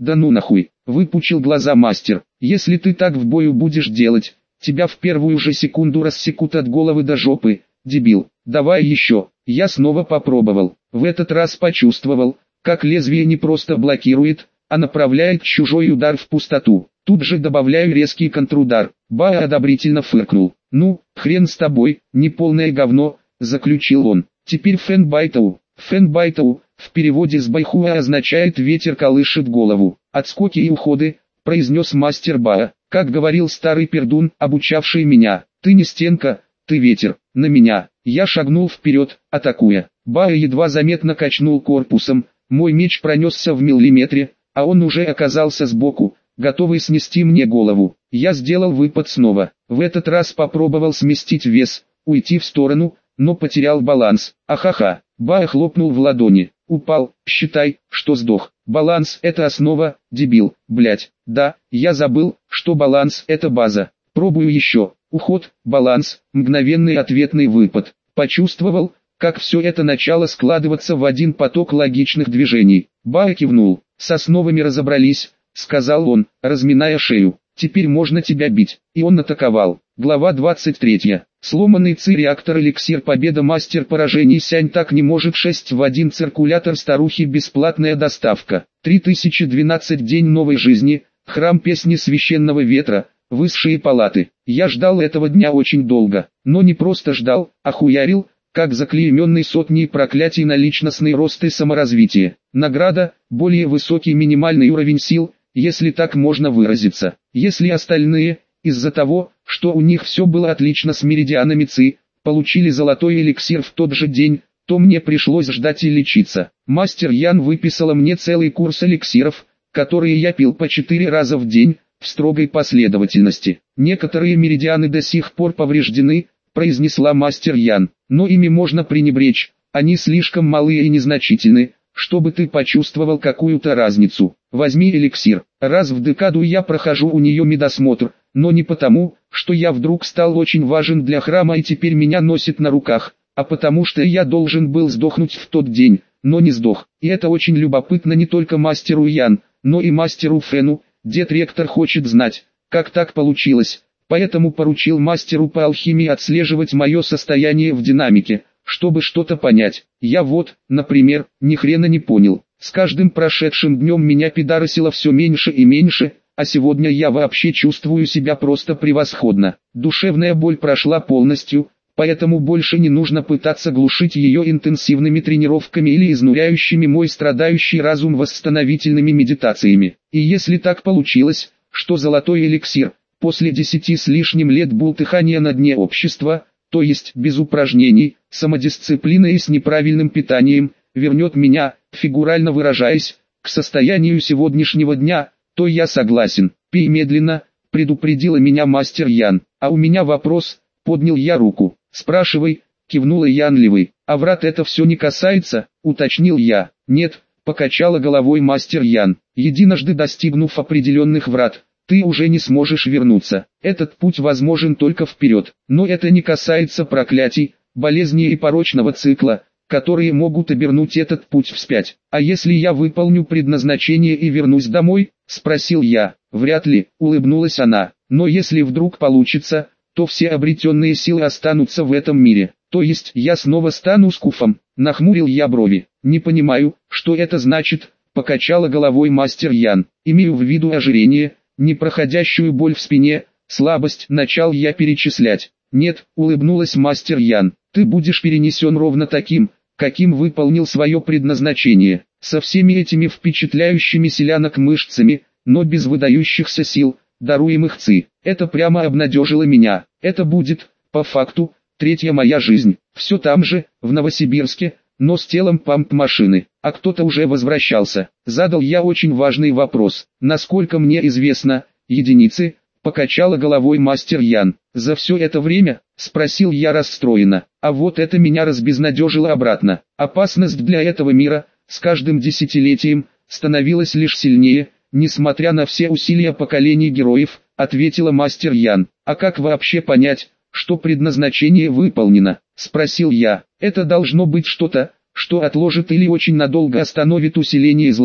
Да ну нахуй, выпучил глаза мастер. Если ты так в бою будешь делать, тебя в первую же секунду рассекут от головы до жопы, дебил. Давай еще. Я снова попробовал. В этот раз почувствовал, как лезвие не просто блокирует, а направляет чужой удар в пустоту. Тут же добавляю резкий контрудар. Баа одобрительно фыркнул. Ну, хрен с тобой, неполное говно, заключил он. Теперь Фэнбайтоу. Фэнбайтоу, в переводе с байхуа означает ветер колышет голову. Отскоки и уходы, произнес мастер Баа. Как говорил старый пердун, обучавший меня, ты не стенка, ты ветер, на меня. Я шагнул вперед, атакуя. Баа едва заметно качнул корпусом, мой меч пронесся в миллиметре, а он уже оказался сбоку, готовый снести мне голову. Я сделал выпад снова, в этот раз попробовал сместить вес, уйти в сторону, но потерял баланс. Ахаха, Баа хлопнул в ладони, упал, считай, что сдох. Баланс – это основа, дебил, блять. Да, я забыл, что баланс – это база. Пробую еще. Уход, баланс, мгновенный ответный выпад. Почувствовал, как все это начало складываться в один поток логичных движений. Баа кивнул. С основами разобрались, сказал он, разминая шею. Теперь можно тебя бить. И он атаковал. Глава 23. Сломанный ци-реактор эликсир победа мастер поражений Сянь так не может 6 в 1 циркулятор старухи бесплатная доставка. 3012 день новой жизни, храм песни священного ветра, высшие палаты. Я ждал этого дня очень долго, но не просто ждал, а хуярил, как заклейменный сотней проклятий на личностный рост и саморазвитие. Награда, более высокий минимальный уровень сил, если так можно выразиться. Если остальные, из-за того, что у них все было отлично с меридианами ЦИ, получили золотой эликсир в тот же день, то мне пришлось ждать и лечиться. Мастер Ян выписала мне целый курс эликсиров, которые я пил по 4 раза в день, в строгой последовательности. Некоторые меридианы до сих пор повреждены, произнесла мастер Ян, но ими можно пренебречь, они слишком малые и незначительны, чтобы ты почувствовал какую-то разницу. Возьми эликсир. Раз в декаду я прохожу у нее медосмотр, но не потому, что я вдруг стал очень важен для храма и теперь меня носит на руках, а потому что я должен был сдохнуть в тот день, но не сдох. И это очень любопытно не только мастеру Ян, но и мастеру Фэну. Дед-ректор хочет знать, как так получилось, поэтому поручил мастеру по алхимии отслеживать мое состояние в динамике, чтобы что-то понять. Я вот, например, ни хрена не понял. С каждым прошедшим днем меня пидорасило все меньше и меньше, а сегодня я вообще чувствую себя просто превосходно. Душевная боль прошла полностью, поэтому больше не нужно пытаться глушить ее интенсивными тренировками или изнуряющими мой страдающий разум восстановительными медитациями. И если так получилось, что золотой эликсир, после 10 с лишним лет бултыхания на дне общества, то есть без упражнений, самодисциплины и с неправильным питанием, вернет меня, фигурально выражаясь, к состоянию сегодняшнего дня, то я согласен. Пей медленно, предупредила меня мастер Ян. А у меня вопрос, поднял я руку. Спрашивай, кивнула Янливый. А врат это все не касается, уточнил я. Нет, покачала головой мастер Ян. Единожды достигнув определенных врат, ты уже не сможешь вернуться. Этот путь возможен только вперед. Но это не касается проклятий, болезней и порочного цикла, которые могут обернуть этот путь вспять. А если я выполню предназначение и вернусь домой? Спросил я. Вряд ли, улыбнулась она. Но если вдруг получится, то все обретенные силы останутся в этом мире. То есть я снова стану скуфом. Нахмурил я брови. Не понимаю, что это значит, покачала головой мастер Ян. Имею в виду ожирение, непроходящую боль в спине, слабость, начал я перечислять. Нет, улыбнулась мастер Ян. Ты будешь перенесен ровно таким, каким выполнил свое предназначение, со всеми этими впечатляющими селянок мышцами, но без выдающихся сил, даруемых ЦИ. Это прямо обнадежило меня. Это будет, по факту, третья моя жизнь. Все там же, в Новосибирске, но с телом памп-машины. А кто-то уже возвращался. Задал я очень важный вопрос. Насколько мне известно, единицы, покачала головой мастер Ян. За все это время, спросил я расстроенно. А вот это меня разбезнадежило обратно. Опасность для этого мира, с каждым десятилетием, становилась лишь сильнее, несмотря на все усилия поколений героев, ответила мастер Ян. А как вообще понять, что предназначение выполнено? Спросил я. Это должно быть что-то, что отложит или очень надолго остановит усиление зла,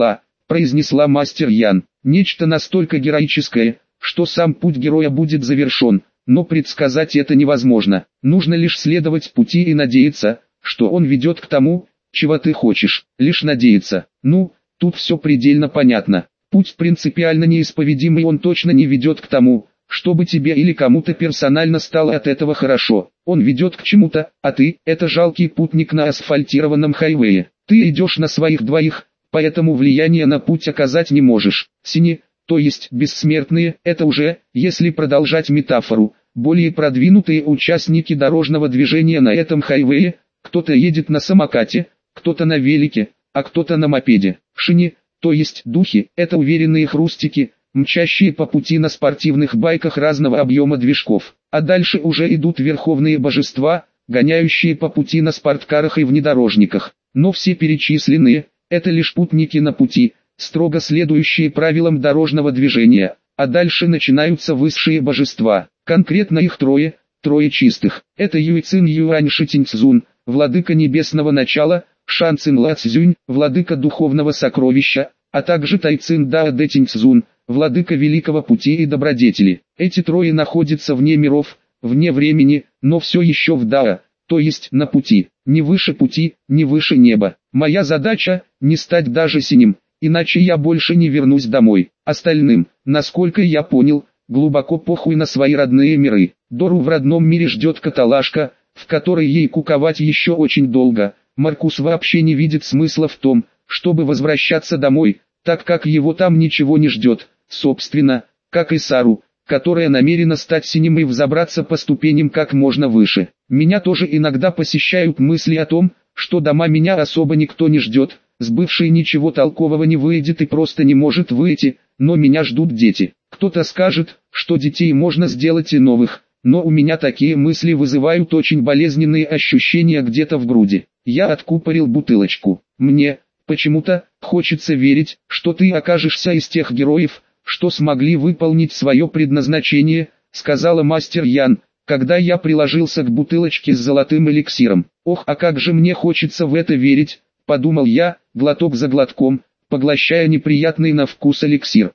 произнесла мастер Ян. Нечто настолько героическое, что сам путь героя будет завершен, но предсказать это невозможно. Нужно лишь следовать пути и надеяться, что он ведет к тому, чего ты хочешь. Лишь надеяться. Ну, тут все предельно понятно. Путь принципиально неисповедимый, он точно не ведет к тому, чтобы тебе или кому-то персонально стало от этого хорошо. Он ведет к чему-то, а ты – это жалкий путник на асфальтированном хайвее. Ты идешь на своих двоих, поэтому влияния на путь оказать не можешь. Сини, то есть бессмертные, это уже, если продолжать метафору, более продвинутые участники дорожного движения на этом хайвее. Кто-то едет на самокате, кто-то на велике, а кто-то на мопеде. Шини, то есть духи, это уверенные хрустики, мчащие по пути на спортивных байках разного объема движков. А дальше уже идут верховные божества, гоняющие по пути на спорткарах и внедорожниках. Но все перечисленные – это лишь путники на пути, строго следующие правилам дорожного движения. А дальше начинаются высшие божества. Конкретно их трое чистых. Это Юйцин Юань Шитинцзун, владыка небесного начала, Шан Цин Ла Цзюнь, владыка духовного сокровища, а также Тайцин Дао Дэ Тиньцзун, владыка великого пути и добродетели. Эти трое находятся вне миров, вне времени, но все еще в Дао, то есть на пути. Не выше пути, не выше неба. Моя задача – не стать даже синим, иначе я больше не вернусь домой. Остальным, насколько я понял, глубоко похуй на свои родные миры. Дору в родном мире ждет каталажка, в которой ей куковать еще очень долго. Маркус вообще не видит смысла в том, чтобы возвращаться домой, так как его там ничего не ждет, собственно, как и Сару, которая намерена стать синим и взобраться по ступеням как можно выше. Меня тоже иногда посещают мысли о том, что дома меня особо никто не ждет, с бывшей ничего толкового не выйдет и просто не может выйти, но меня ждут дети. Кто-то скажет, что детей можно сделать и новых, но у меня такие мысли вызывают очень болезненные ощущения где-то в груди. Я откупорил бутылочку. Мне, почему-то, хочется верить, что ты окажешься из тех героев, что смогли выполнить свое предназначение, сказала мастер Ян, когда я приложился к бутылочке с золотым эликсиром. Ох, а как же мне хочется в это верить, подумал я, глоток за глотком, поглощая неприятный на вкус эликсир.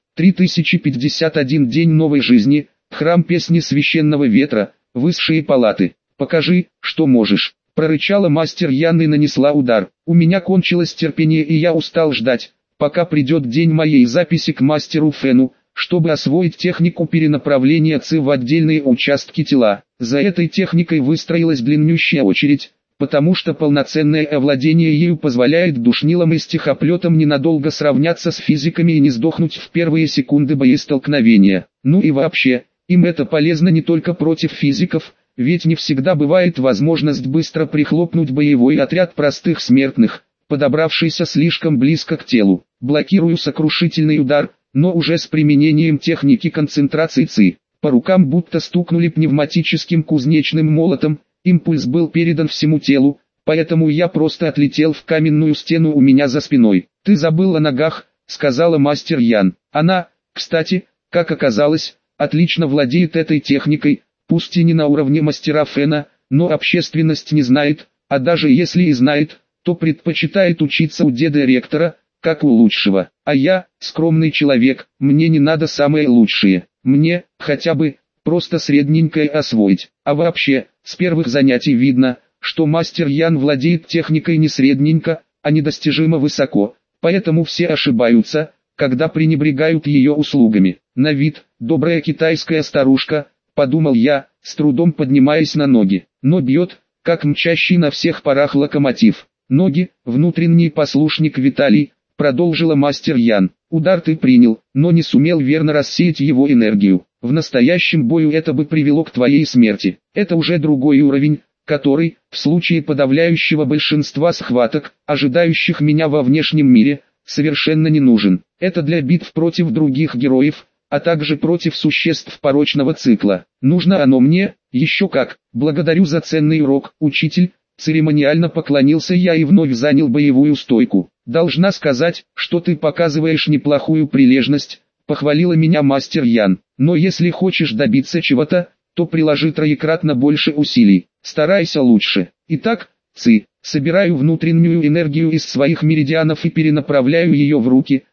3051 день новой жизни, храм песни священного ветра, высшие палаты. Покажи, что можешь. Прорычала мастер Ян и нанесла удар. У меня кончилось терпение и я устал ждать, пока придет день моей записи к мастеру Фену, чтобы освоить технику перенаправления ЦИ в отдельные участки тела. За этой техникой выстроилась длиннющая очередь, потому что полноценное овладение ею позволяет душнилам и стихоплетам ненадолго сравняться с физиками и не сдохнуть в первые секунды боестолкновения. Ну и вообще, им это полезно не только против физиков, ведь не всегда бывает возможность быстро прихлопнуть боевой отряд простых смертных, подобравшийся слишком близко к телу. Блокирую сокрушительный удар, но уже с применением техники концентрации ЦИ. По рукам будто стукнули пневматическим кузнечным молотом, импульс был передан всему телу, поэтому я просто отлетел в каменную стену у меня за спиной. «Ты забыл о ногах», — сказала мастер Ян. Она, кстати, как оказалось, отлично владеет этой техникой, пусть и не на уровне мастера Фена, но общественность не знает, а даже если и знает, то предпочитает учиться у деда ректора, как у лучшего. А я, скромный человек, мне не надо самое лучшее, мне, хотя бы, просто средненькое освоить. А вообще, с первых занятий видно, что мастер Ян владеет техникой не средненько, а недостижимо высоко, поэтому все ошибаются, когда пренебрегают ее услугами. На вид, добрая китайская старушка, подумал я, с трудом поднимаясь на ноги, но бьет, как мчащий на всех парах локомотив. Ноги, внутренний послушник Виталий, продолжила мастер Ян. Удар ты принял, но не сумел верно рассеять его энергию. В настоящем бою это бы привело к твоей смерти. Это уже другой уровень, который, в случае подавляющего большинства схваток, ожидающих меня во внешнем мире, совершенно не нужен. Это для битв против других героев, а также против существ порочного цикла. Нужно оно мне, еще как. Благодарю за ценный урок, учитель. Церемониально поклонился я и вновь занял боевую стойку. Должна сказать, что ты показываешь неплохую прилежность, похвалила меня мастер Ян. Но если хочешь добиться чего-то, то приложи троекратно больше усилий. Старайся лучше. Итак, ЦИ. Собираю внутреннюю энергию из своих меридианов и перенаправляю ее в руки,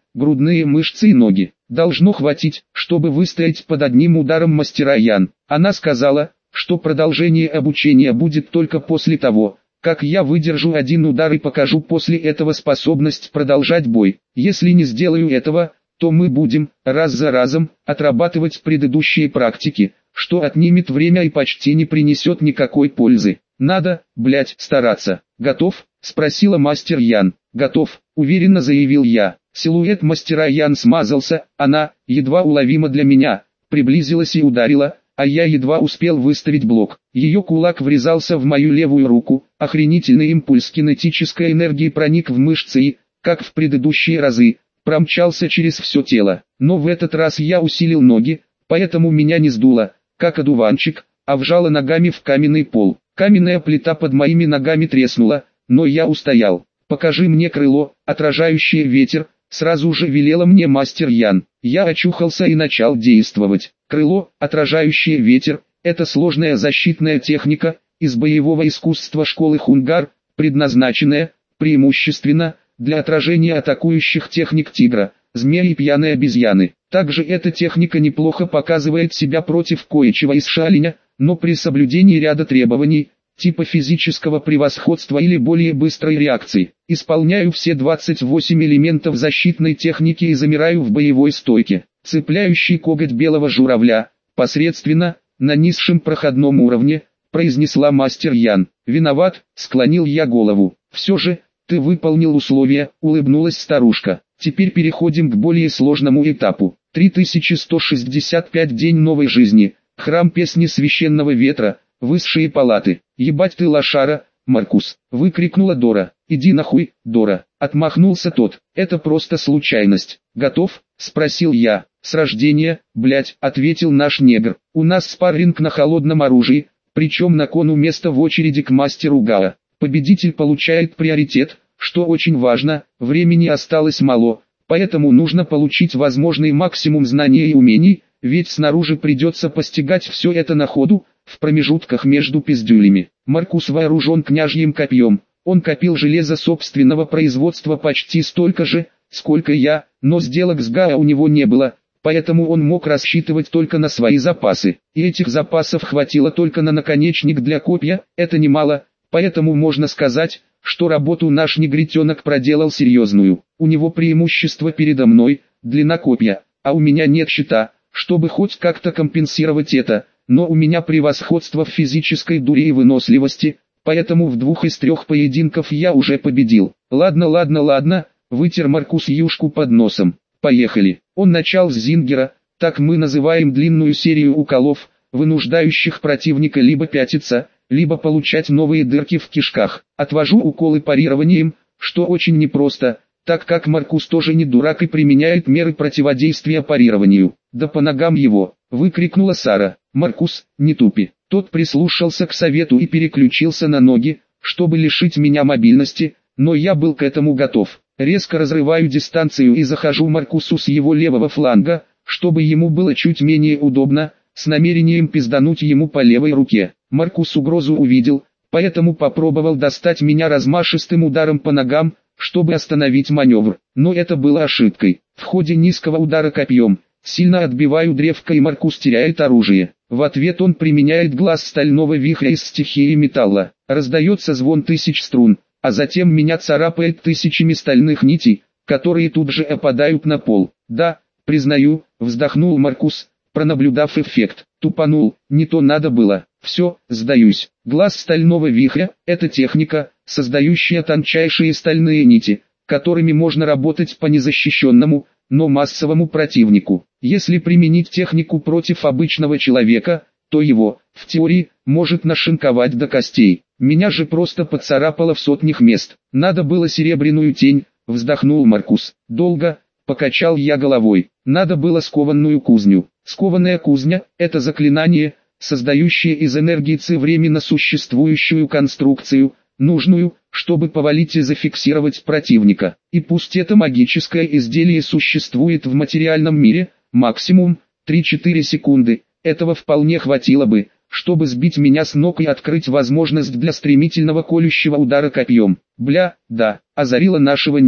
грудные мышцы и ноги. Должно хватить, чтобы выстоять под одним ударом мастера Ян. Она сказала, что продолжение обучения будет только после того, как я выдержу один удар и покажу после этого способность продолжать бой. Если не сделаю этого, то мы будем, раз за разом, отрабатывать предыдущие практики, что отнимет время и почти не принесет никакой пользы. Надо, стараться. Готов? Спросила мастер Ян. Готов, уверенно заявил я. Силуэт мастера Ян смазался, она, едва уловимо для меня, приблизилась и ударила, а я едва успел выставить блок. Ее кулак врезался в мою левую руку, охренительный импульс кинетической энергии проник в мышцы и, как в предыдущие разы, промчался через все тело. Но в этот раз я усилил ноги, поэтому меня не сдуло, как одуванчик, а вжало ногами в каменный пол. Каменная плита под моими ногами треснула, но я устоял. «Покажи мне крыло, отражающее ветер», сразу же велела мне мастер Ян. Я очухался и начал действовать. Крыло, отражающее ветер, это сложная защитная техника из боевого искусства школы Хунгар, предназначенная, преимущественно, для отражения атакующих техник тигра, змея и пьяной обезьяны. Также эта техника неплохо показывает себя против кое-чего из шалиня, но при соблюдении ряда требований, типа физического превосходства или более быстрой реакции. Исполняю все 28 элементов защитной техники и замираю в боевой стойке. Цепляющий коготь белого журавля, посредственно, на низшем проходном уровне, произнесла мастер Ян. Виноват, склонил я голову. Все же, ты выполнил условия, улыбнулась старушка. Теперь переходим к более сложному этапу. 3165 день новой жизни. Храм песни священного ветра. Высшие палаты. «Ебать ты лошара, Маркус!» — выкрикнула Дора. «Иди нахуй, Дора!» — отмахнулся тот. «Это просто случайность. Готов?» — спросил я. «С рождения, — ответил наш негр. «У нас спарринг на холодном оружии, причем на кону место в очереди к мастеру Гао. Победитель получает приоритет, что очень важно, времени осталось мало, поэтому нужно получить возможный максимум знаний и умений, ведь снаружи придется постигать все это на ходу, в промежутках между пиздюлями». Маркус вооружен княжьим копьем. Он копил железо собственного производства почти столько же, сколько я, но сделок с Гао у него не было, поэтому он мог рассчитывать только на свои запасы. И этих запасов хватило только на наконечник для копья, это немало, поэтому можно сказать, что работу наш негритенок проделал серьезную. У него преимущество передо мной, длина копья, а у меня нет щита, чтобы хоть как-то компенсировать это. Но у меня превосходство в физической дуре и выносливости, поэтому в 2 из 3 поединков я уже победил. Ладно, вытер Маркус юшку под носом. Поехали. Он начал с зингера, так мы называем длинную серию уколов, вынуждающих противника либо пятиться, либо получать новые дырки в кишках. Отвожу уколы парированием, что очень непросто, так как Маркус тоже не дурак и применяет меры противодействия парированию. «Да по ногам его!» — выкрикнула Сара. «Маркус, не тупи». Тот прислушался к совету и переключился на ноги, чтобы лишить меня мобильности, но я был к этому готов. Резко разрываю дистанцию и захожу Маркусу с его левого фланга, чтобы ему было чуть менее удобно, с намерением пиздануть ему по левой руке. Маркус угрозу увидел, поэтому попробовал достать меня размашистым ударом по ногам, чтобы остановить маневр. Но это было ошибкой. В ходе низкого удара копьем сильно отбиваю древко и Маркус теряет оружие. В ответ он применяет глаз стального вихря из стихии металла. Раздается звон 1000 струн, а затем меня царапает тысячами стальных нитей, которые тут же опадают на пол. «Да, признаю», — вздохнул Маркус, пронаблюдав эффект. «Тупанул, не то надо было. Все, сдаюсь». Глаз стального вихря — это техника, создающая тончайшие стальные нити, которыми можно работать по незащищенному, но массовому противнику. Если применить технику против обычного человека, то его, в теории, может нашинковать до костей. Меня же просто поцарапало в сотнях мест. «Надо было серебряную тень», — вздохнул Маркус. «Долго», — покачал я головой. «Надо было скованную кузню». Скованная кузня — это заклинание, создающее из энергии Ци временно существующую конструкцию, нужную, чтобы повалить и зафиксировать противника. И пусть это магическое изделие существует в материальном мире, максимум 3-4 секунды, этого вполне хватило бы, чтобы сбить меня с ног и открыть возможность для стремительного колющего удара копьем. Да, озарила нашего негра.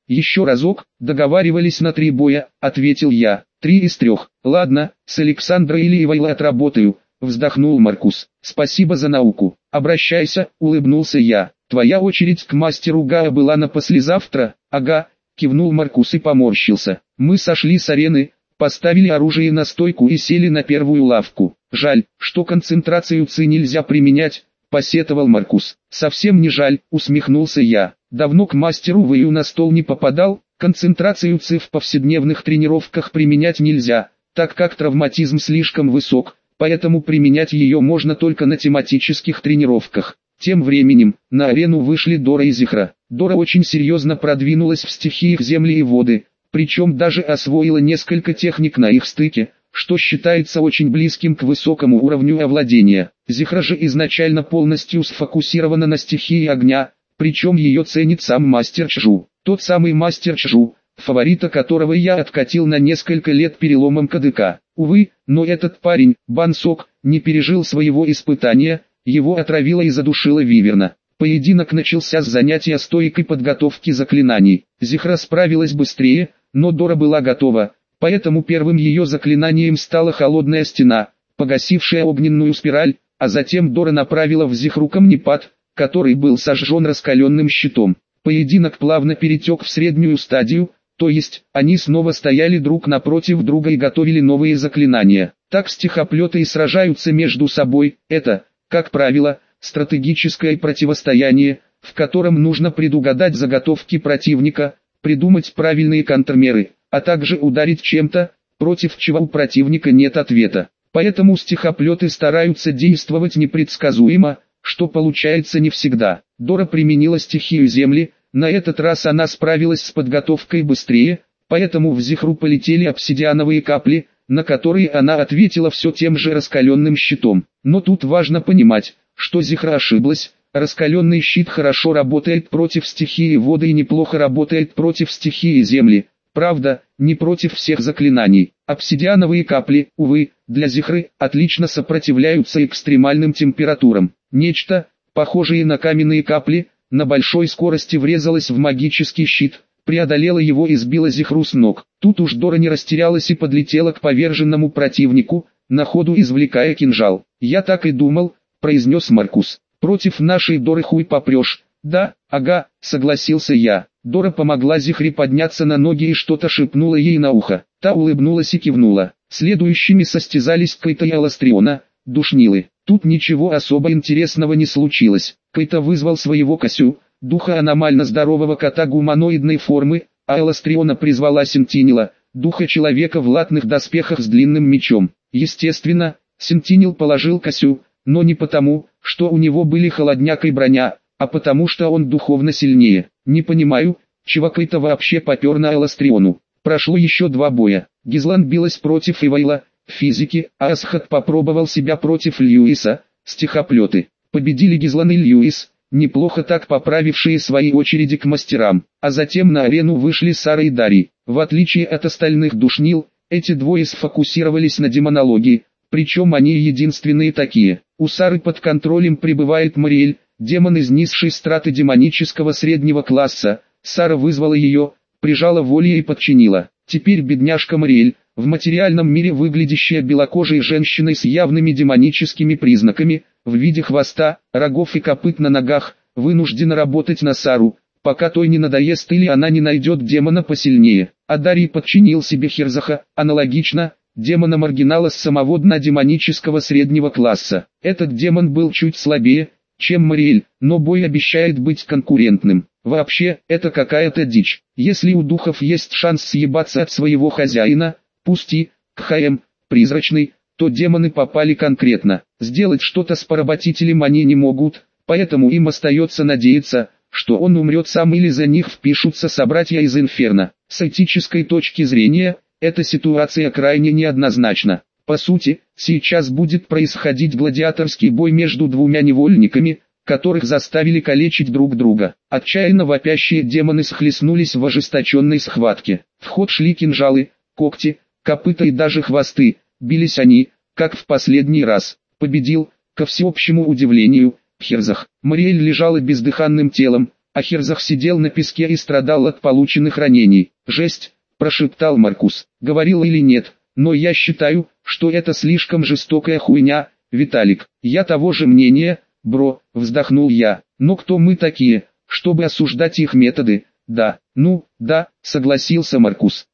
Еще разок, договаривались на 3 боя, ответил я. 3 из 3. Ладно, с Александрой или Ивайло отработаю, вздохнул Маркус. Спасибо за науку. Обращайся, улыбнулся я. Твоя очередь к мастеру Гая была на послезавтра? Ага, кивнул Маркус и поморщился. Мы сошли с арены, поставили оружие на стойку и сели на первую лавку. Жаль, что концентрацию ЦИ нельзя применять, посетовал Маркус. Совсем не жаль, усмехнулся я. Давно к мастеру Вэю на стол не попадал. Концентрацию ЦИ в повседневных тренировках применять нельзя, так как травматизм слишком высок, поэтому применять ее можно только на тематических тренировках. Тем временем, на арену вышли Дора и Зихра. Дора очень серьезно продвинулась в стихиях земли и воды, причем даже освоила несколько техник на их стыке, что считается очень близким к высокому уровню овладения. Зихра же изначально полностью сфокусирована на стихии огня, причем ее ценит сам мастер Чжу. Тот самый мастер Чжу, фаворита которого я откатил на несколько лет переломом кадыка. Увы, но этот парень, Бан Сок, не пережил своего испытания, его отравило и задушило виверна. Поединок начался с занятия стойкой подготовки заклинаний. Зихра справилась быстрее, но Дора была готова, поэтому первым ее заклинанием стала холодная стена, погасившая огненную спираль, а затем Дора направила в Зихру камнепад, который был сожжен раскаленным щитом. Поединок плавно перетек в среднюю стадию, то есть, они снова стояли друг напротив друга и готовили новые заклинания. Так стихоплеты и сражаются между собой, это, как правило, стратегическое противостояние, в котором нужно предугадать заготовки противника, придумать правильные контрмеры, а также ударить чем-то, против чего у противника нет ответа. Поэтому стихоплеты стараются действовать непредсказуемо, что получается не всегда. Дора применила стихию земли, на этот раз она справилась с подготовкой быстрее, поэтому в Зихру полетели обсидиановые капли, на которые она ответила все тем же раскаленным щитом. Но тут важно понимать, что Зихра ошиблась, раскаленный щит хорошо работает против стихии воды и неплохо работает против стихии земли. Правда, не против всех заклинаний. Обсидиановые капли, увы, для Зихры, отлично сопротивляются экстремальным температурам. Нечто, похожее на каменные капли, на большой скорости врезалось в магический щит, преодолело его и сбило Зихру с ног. Тут уж Дора не растерялась и подлетела к поверженному противнику, на ходу извлекая кинжал. «Я так и думал», — произнес Маркус. «Против нашей Доры хуй попрешь». «Да, ага», — согласился я. Дора помогла Зихре подняться на ноги и что-то шепнула ей на ухо. Та улыбнулась и кивнула. Следующими состязались Кейта и Аластриона, душнилы. Тут ничего особо интересного не случилось. Кейта вызвал своего Косю, духа аномально здорового кота гуманоидной формы, а Аластриона призвала Сентинела, духа человека в латных доспехах с длинным мечом. Естественно, Сентинел положил Косю, но не потому, что у него были холодняк и броня, а потому что он духовно сильнее. Не понимаю, чего Кейта вообще попер на Аластриону. Прошло еще 2 боя. Гизлан билась против Ивайла, физики, а Асхат попробовал себя против Льюиса, стихоплеты. Победили Гизлан и Льюис, неплохо так поправившие свои очереди к мастерам. А затем на арену вышли Сара и Дарий. В отличие от остальных душнил, эти двое сфокусировались на демонологии, причем они единственные такие. У Сары под контролем пребывает Мариэль, демон из низшей страты демонического среднего класса. Сара вызвала ее, прижала волей и подчинила. Теперь бедняжка Мариэль, в материальном мире выглядящая белокожей женщиной с явными демоническими признаками, в виде хвоста, рогов и копыт на ногах, вынуждена работать на Сару, пока той не надоест или она не найдет демона посильнее. А Дарий подчинил себе Херзаха, аналогично, демона-маргинала с самого дна демонического среднего класса. Этот демон был чуть слабее, чем Мариэль, но бой обещает быть конкурентным. Вообще, это какая-то дичь. Если у духов есть шанс съебаться от своего хозяина, пусть и, КХМ, призрачный, то демоны попали конкретно. Сделать что-то с поработителем они не могут, поэтому им остается надеяться, что он умрет сам или за них впишутся собратья из Инферно. С этической точки зрения, эта ситуация крайне неоднозначна. По сути, сейчас будет происходить гладиаторский бой между 2 невольниками, которых заставили калечить друг друга. Отчаянно вопящие демоны схлестнулись в ожесточенной схватке. В ход шли кинжалы, когти, копыта и даже хвосты. Бились они, как в последний раз. Победил, ко всеобщему удивлению, Херзах. Мариэль лежала бездыханным телом, Ахерзах сидел на песке и страдал от полученных ранений. «Жесть», – прошептал Маркус. «Говорил или нет, но я считаю, что это слишком жестокая хуйня, Виталик». «Я того же мнения, бро», – вздохнул я. «Но кто мы такие, чтобы осуждать их методы?» «Да, ну, да», – согласился Маркус.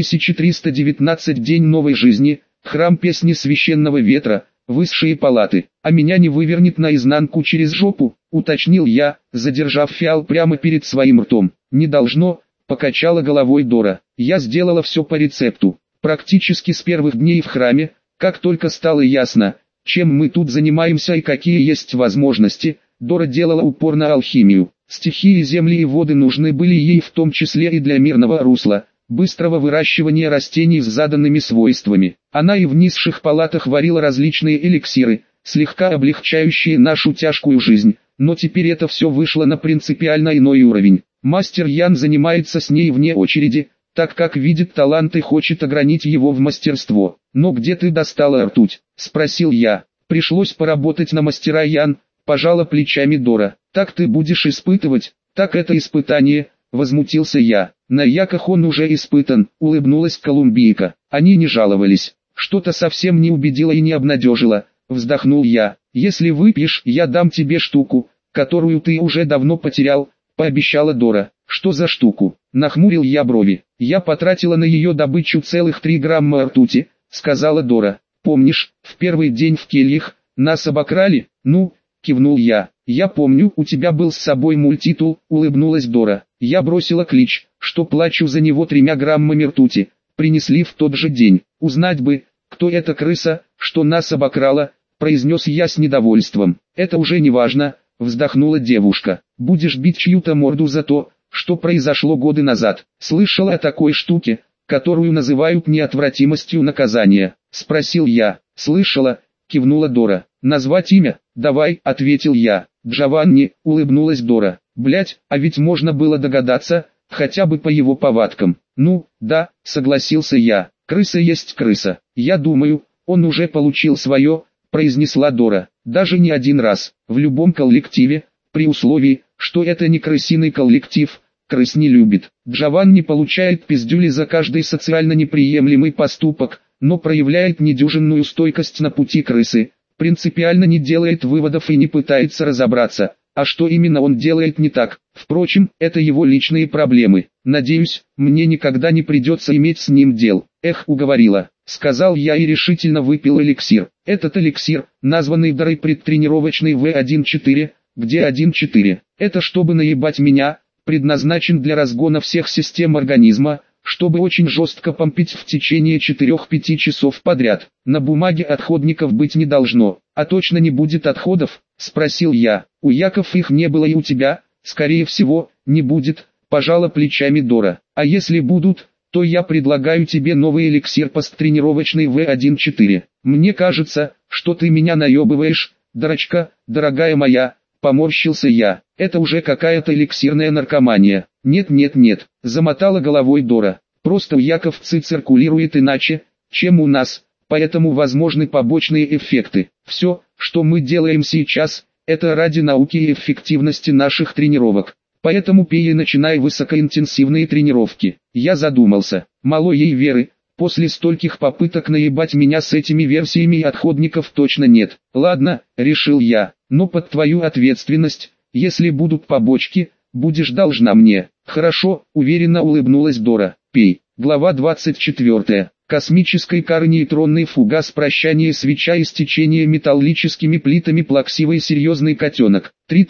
3319 день новой жизни, храм песни священного ветра, высшие палаты. «А меня не вывернет наизнанку через жопу?» – уточнил я, задержав фиал прямо перед своим ртом. «Не должно», – покачала головой Дора. «Я сделала все по рецепту. Практически с первых дней в храме, как только стало ясно, чем мы тут занимаемся и какие есть возможности, Дора делала упор на алхимию. Стихии земли и воды нужны были ей в том числе и для мирного русла, быстрого выращивания растений с заданными свойствами. Она и в низших палатах варила различные эликсиры, слегка облегчающие нашу тяжкую жизнь, но теперь это все вышло на принципиально иной уровень. Мастер Ян занимается с ней вне очереди, так как видит талант и хочет огранить его в мастерство. «Но где ты достала ртуть?» – спросил я. «Пришлось поработать на мастера Ян», – пожала плечами Дора. «Так ты будешь испытывать?» «Так это испытание», – возмутился я. «На яках он уже испытан», – улыбнулась колумбийка. Они не жаловались. «Что-то совсем не убедило и не обнадежило», – вздохнул я. «Если выпьешь, я дам тебе штуку, которую ты уже давно потерял», – пообещала Дора. «Что за штуку?» – нахмурил я брови. «Я потратила на ее добычу целых 3 грамма ртути», – сказала Дора. «Помнишь, в первый день в кельях, нас обокрали?» «Ну», – кивнул я. «Я помню, у тебя был с собой мультитул», – улыбнулась Дора. «Я бросила клич, что плачу за него 3 граммами ртути. Принесли в тот же день. Узнать бы, кто эта крыса, что нас обокрала», – произнес я с недовольством. «Это уже не важно», – вздохнула девушка. «Будешь бить чью-то морду за то, что произошло годы назад. Слышала о такой штуке, которую называют неотвратимостью наказания?» – спросил я. «Слышала», – кивнула Дора. «Назвать имя?» «Давай», – ответил я. «Джованни», – улыбнулась Дора. «Блядь, а ведь можно было догадаться, хотя бы по его повадкам». «Ну, да», – согласился я. «Крыса есть крыса. Я думаю, он уже получил свое», – произнесла Дора. «Даже не один раз. В любом коллективе, при условии, что это не крысиный коллектив, крыс не любит. Джованни получает пиздюли за каждый социально неприемлемый поступок, но проявляет недюжинную стойкость на пути крысы, принципиально не делает выводов и не пытается разобраться, а что именно он делает не так. Впрочем, это его личные проблемы. Надеюсь, мне никогда не придется иметь с ним дел». «Эх, уговорила», — сказал я и решительно выпил эликсир. Этот эликсир, названный Дорой предтренировочный В1-4, где 1-4, это чтобы наебать меня, предназначен для разгона всех систем организма, чтобы очень жестко помпить в течение 4-5 часов подряд. На бумаге отходников быть не должно. «А точно не будет отходов?» – спросил я. «У Яков их не было и у тебя, скорее всего, не будет», – пожала плечами Дора. «А если будут, то я предлагаю тебе новый эликсир посттренировочный В1-4. Мне кажется, что ты меня наебываешь, Дорочка, дорогая моя», – поморщился я. «Это уже какая-то эликсирная наркомания». «Нет, замотала головой Дора. «Просто у яковцы циркулирует иначе, чем у нас, поэтому возможны побочные эффекты. Все, что мы делаем сейчас, это ради науки и эффективности наших тренировок. Поэтому пей и начинай высокоинтенсивные тренировки». Я задумался. Мало ей веры, после стольких попыток наебать меня с этими версиями отходников точно нет. «Ладно», решил я, «но под твою ответственность, если будут побочки, будешь должна мне». «Хорошо», уверенно улыбнулась Дора. «Пей». Глава 24. Космической кары нейтронный фугас прощание свеча истечение металлическими плитами плаксивый серьезный котенок.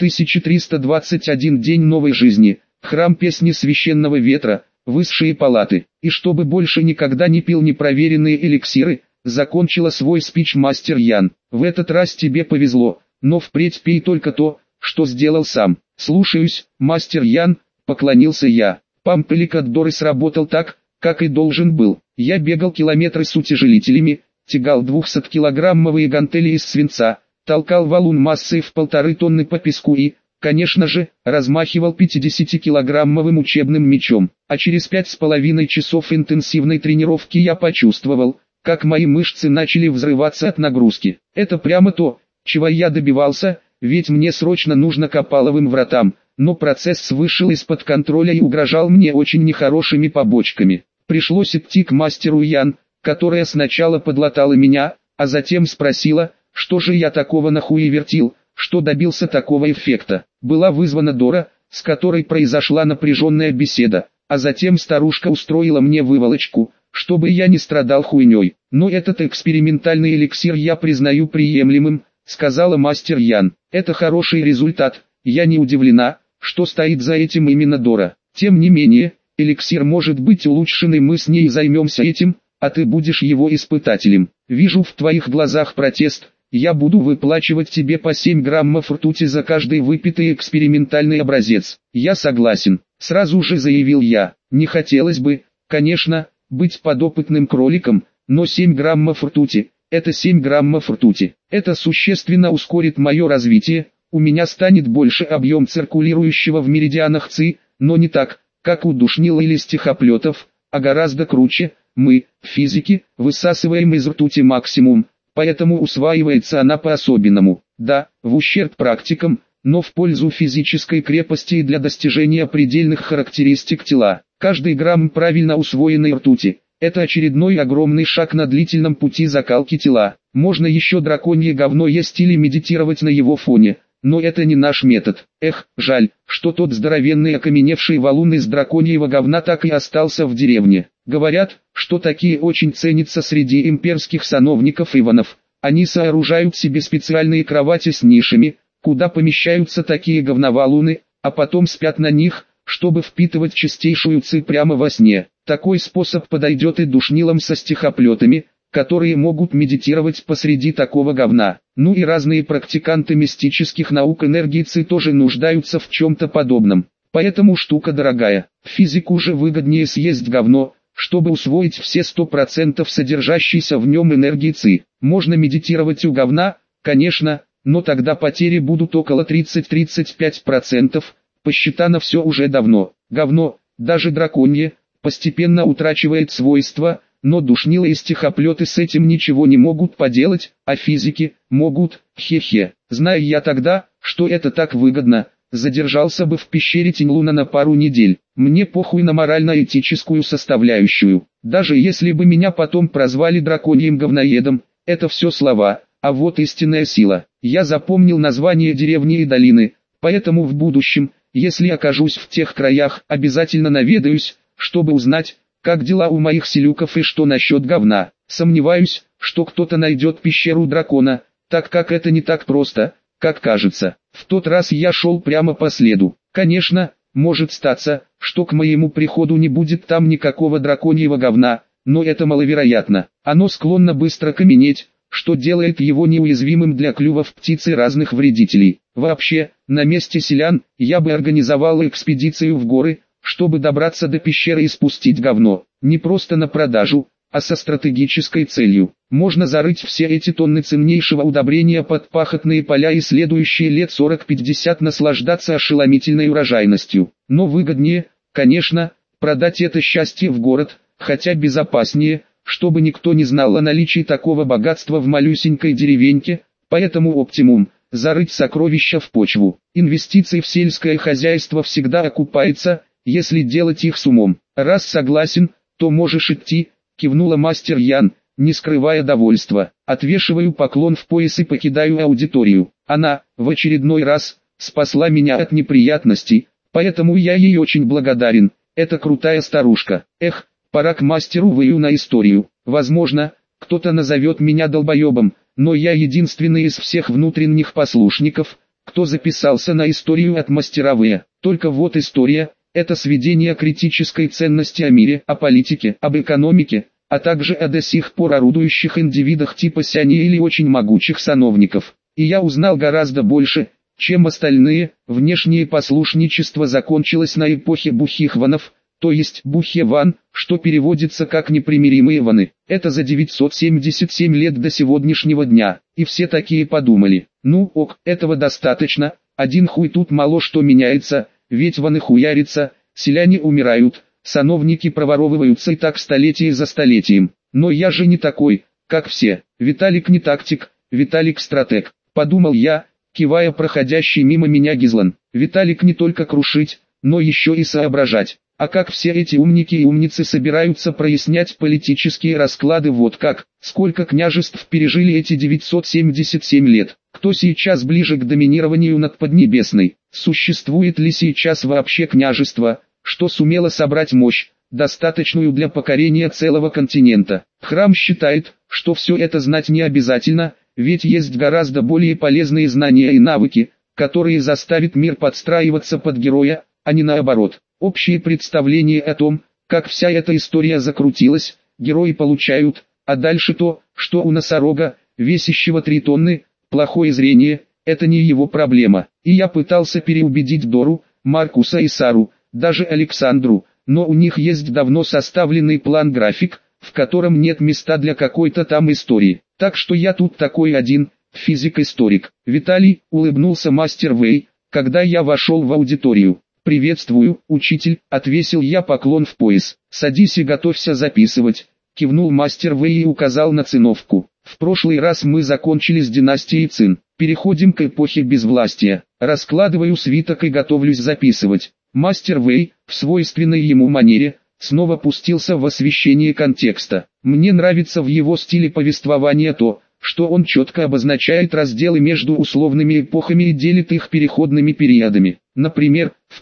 3321 день новой жизни. Храм песни священного ветра. Высшие палаты. И чтобы больше никогда не пил непроверенные эликсиры, закончила свой спич мастер Ян. В этот раз тебе повезло, но впредь пей только то, что сделал сам. «Слушаюсь, мастер Ян», поклонился я. Пампелик от Доры сработал так, как и должен был. Я бегал километры с утяжелителями, тягал 200-килограммовые гантели из свинца, толкал валун массой в 1,5 тонны по песку и, конечно же, размахивал 50-килограммовым учебным мечом. А через 5,5 часов интенсивной тренировки я почувствовал, как мои мышцы начали взрываться от нагрузки. Это прямо то, чего я добивался, ведь мне срочно нужно к опаловым вратам, но процесс вышел из-под контроля и угрожал мне очень нехорошими побочками. Пришлось идти к мастеру Ян, которая сначала подлатала меня, а затем спросила, что же я такого нахуевертил, что добился такого эффекта. Была вызвана Дора, с которой произошла напряженная беседа, а затем старушка устроила мне выволочку, чтобы я не страдал хуйней. Но этот экспериментальный эликсир я признаю приемлемым, сказала мастер Ян. Это хороший результат, я не удивлена, что стоит за этим именно Дора. Тем не менее, эликсир может быть улучшен, и мы с ней займемся этим, а ты будешь его испытателем. Вижу в твоих глазах протест. Я буду выплачивать тебе по 7 граммов ртути за каждый выпитый экспериментальный образец. Я согласен, сразу же заявил я. Не хотелось бы, конечно, быть подопытным кроликом, но 7 граммов ртути – это 7 граммов ртути. Это существенно ускорит мое развитие, у меня станет больше объем циркулирующего в меридианах ЦИ, но не так, как у душнил или стихоплетов, а гораздо круче. Мы, физики, высасываем из ртути максимум, поэтому усваивается она по-особенному. Да, в ущерб практикам, но в пользу физической крепости и для достижения предельных характеристик тела. Каждый грамм правильно усвоенной ртути – это очередной огромный шаг на длительном пути закалки тела. Можно еще драконье говно есть или медитировать на его фоне, но это не наш метод. Эх, жаль, что тот здоровенный окаменевший валун из драконьего говна так и остался в деревне. Говорят, что такие очень ценятся среди имперских сановников Иванов. Они сооружают себе специальные кровати с нишами, куда помещаются такие говновалуны, а потом спят на них, чтобы впитывать чистейшую ци прямо во сне. Такой способ подойдет и душнилам со стихоплетами, которые могут медитировать посреди такого говна. Ну и разные практиканты мистических наук энергии ци тоже нуждаются в чем-то подобном. Поэтому штука дорогая. Физику же выгоднее съесть говно, чтобы усвоить все 100% содержащейся в нем энергии ЦИ. Можно медитировать у говна, конечно, но тогда потери будут около 30-35%, посчитано все уже давно. Говно, даже драконье, постепенно утрачивает свойства, но душнилы и стихоплеты с этим ничего не могут поделать, а физики могут, хе-хе. Зная я тогда, что это так выгодно, задержался бы в пещере Тиньлуна на пару недель. Мне похуй на морально-этическую составляющую. Даже если бы меня потом прозвали драконьим говноедом, это все слова, а вот истинная сила. Я запомнил название деревни и долины, поэтому в будущем, если окажусь в тех краях, обязательно наведаюсь, чтобы узнать, как дела у моих селюков и что насчет говна. Сомневаюсь, что кто-то найдет пещеру дракона, так как это не так просто, как кажется. В тот раз я шел прямо по следу. Конечно, может статься, что к моему приходу не будет там никакого драконьего говна, но это маловероятно. Оно склонно быстро каменеть, что делает его неуязвимым для клювов птиц и разных вредителей. Вообще, на месте селян, я бы организовал экспедицию в горы, чтобы добраться до пещеры и спустить говно. Не просто на продажу, а со стратегической целью. Можно зарыть все эти тонны ценнейшего удобрения под пахотные поля и следующие лет 40-50 наслаждаться ошеломительной урожайностью. Но выгоднее, конечно, продать это счастье в город, хотя безопаснее, чтобы никто не знал о наличии такого богатства в малюсенькой деревеньке, поэтому оптимум – зарыть сокровища в почву. Инвестиции в сельское хозяйство всегда окупаются, если делать их с умом. Раз согласен, то можешь идти, кивнула мастер Ян, не скрывая довольства. Отвешиваю поклон в пояс и покидаю аудиторию. Она, в очередной раз, спасла меня от неприятностей, поэтому я ей очень благодарен. Это крутая старушка. Эх, пора к мастеру Вэю на историю. Возможно, кто-то назовет меня долбоебом, но я единственный из всех внутренних послушников, кто записался на историю от мастера Вэя. Только вот история – это сведение критической ценности о мире, о политике, об экономике, а также о до сих пор орудующих индивидах типа Сяни или очень могучих сановников. И я узнал гораздо больше, чем остальные. Внешнее послушничество закончилось на эпохе Бухихванов, то есть Бухеван, что переводится как непримиримые ваны. Это за 977 лет до сегодняшнего дня. И все такие подумали: ну ок, этого достаточно, один хуй тут мало что меняется, ведь ваны хуярится, селяне умирают, сановники проворовываются и так столетие за столетием. Но я же не такой, как все. Виталик не тактик, Виталик стратег, подумал я, кивая проходящий мимо меня Гизлан. Виталик, не только крушить, но еще и соображать. А как все эти умники и умницы собираются прояснять политические расклады, вот как? Сколько княжеств пережили эти 977 лет? Кто сейчас ближе к доминированию над Поднебесной? Существует ли сейчас вообще княжество, что сумело собрать мощь, достаточную для покорения целого континента? Храм считает, что все это знать не обязательно, ведь есть гораздо более полезные знания и навыки, которые заставят мир подстраиваться под героя, а не наоборот. Общее представление о том, как вся эта история закрутилась, герои получают, а дальше то, что у носорога, весящего 3 тонны, плохое зрение, это не его проблема. И я пытался переубедить Дору, Маркуса и Сару, даже Александру, но у них есть давно составленный план-график, в котором нет места для какой-то там истории. Так что я тут такой один, физик-историк. Виталий, улыбнулся мастер Вэй, когда я вошел в аудиторию. «Приветствую, учитель», — отвесил я поклон в пояс. «Садись и готовься записывать», — кивнул мастер Вэй и указал на циновку. «В прошлый раз мы закончили с династией Цин. Переходим к эпохе безвластия. Раскладываю свиток и готовлюсь записывать». Мастер Вэй, в свойственной ему манере, снова пустился в освещение контекста. Мне нравится в его стиле повествования то, что он четко обозначает разделы между условными эпохами и делит их переходными периодами. Например, в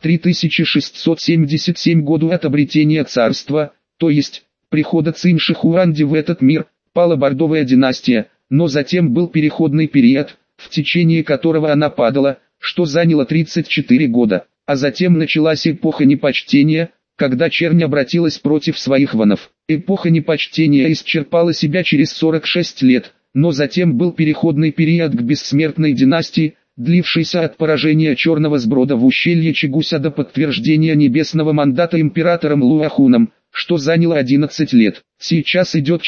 3677 году от обретения царства, то есть прихода Цин-Ши-Хуанди в этот мир, пала Бордовая династия, но затем был переходный период, в течение которого она падала, что заняло 34 года, а затем началась эпоха непочтения, когда чернь обратилась против своих ванов. Эпоха непочтения исчерпала себя через 46 лет, но затем был переходный период к бессмертной династии, длившийся от поражения Черного Сброда в ущелье Чигуся до подтверждения небесного мандата императором Луахуном, что заняло 11 лет. Сейчас идет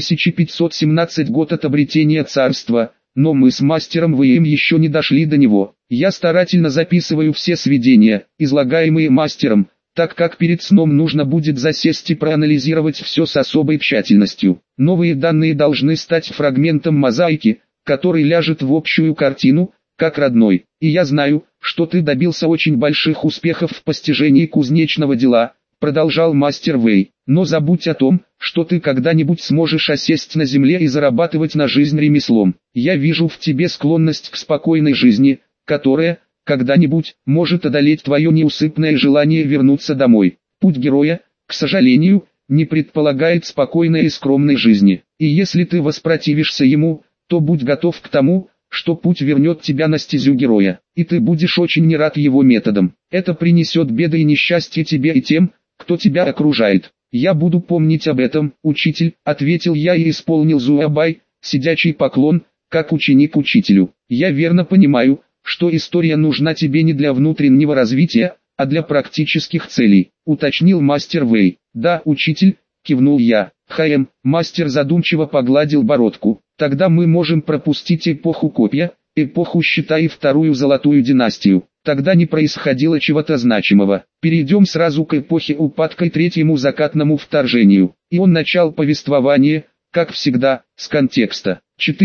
4517 год от обретения царства, но мы с мастером Вэем еще не дошли до него. Я старательно записываю все сведения, излагаемые мастером, так как перед сном нужно будет засесть и проанализировать все с особой тщательностью. Новые данные должны стать фрагментом мозаики, который ляжет в общую картину, как родной. И я знаю, что ты добился очень больших успехов в постижении кузнечного дела, продолжал мастер Вэй. Но забудь о том, что ты когда-нибудь сможешь осесть на земле и зарабатывать на жизнь ремеслом. Я вижу в тебе склонность к спокойной жизни, которая, когда-нибудь, может одолеть твое неусыпное желание вернуться домой. Путь героя, к сожалению, не предполагает спокойной и скромной жизни. И если ты воспротивишься ему, то будь готов к тому, что путь вернет тебя на стезю героя, и ты будешь очень не рад его методам. Это принесет беды и несчастье тебе и тем, кто тебя окружает. Я буду помнить об этом, учитель, ответил я и исполнил Зуабай, сидячий поклон, как ученик учителю. Я верно понимаю, что история нужна тебе не для внутреннего развития, а для практических целей, уточнил мастер Вэй. Да, учитель, кивнул я. Мастер задумчиво погладил бородку. Тогда мы можем пропустить эпоху копья, эпоху щита и вторую золотую династию. Тогда не происходило чего-то значимого. Перейдем сразу к эпохе упадка и третьему закатному вторжению. И он начал повествование, как всегда, с контекста.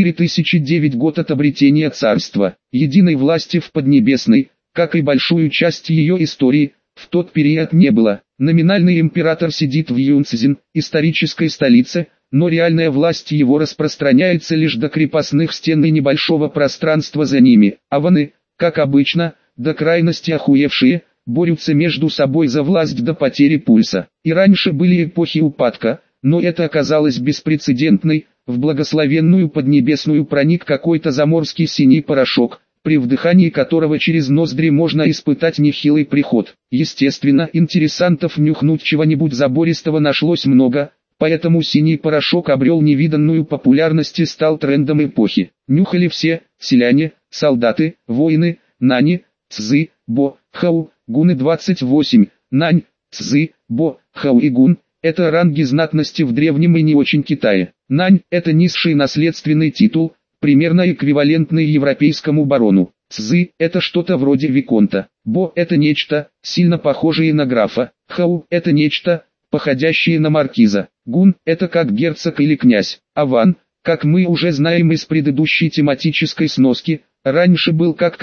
4009 год от обретения царства, единой власти в Поднебесной, как и большую часть ее истории, в тот период не было. Номинальный император сидит в Юнцзин, исторической столице, но реальная власть его распространяется лишь до крепостных стен и небольшого пространства за ними. А ваны, как обычно, до крайности охуевшие, борются между собой за власть до потери пульса. И раньше были эпохи упадка, но это оказалось беспрецедентной. В благословенную Поднебесную проник какой-то заморский синий порошок, при вдыхании которого через ноздри можно испытать нехилый приход. Естественно, интересантов нюхнуть чего-нибудь забористого нашлось много, поэтому синий порошок обрел невиданную популярность и стал трендом эпохи. Нюхали все: селяне, солдаты, воины, нани, цзы, бо, хау, гуны. 28. Нань, цзы, бо, хау и гун – это ранги знатности в древнем и не очень Китае. Нань – это низший наследственный титул, примерно эквивалентный европейскому барону. Цзы – это что-то вроде виконта. Бо – это нечто, сильно похожее на графа. Хау – это нечто, походящее на маркиза. Гун – это как герцог или князь. А ван, как мы уже знаем из предыдущей тематической сноски, раньше был как король,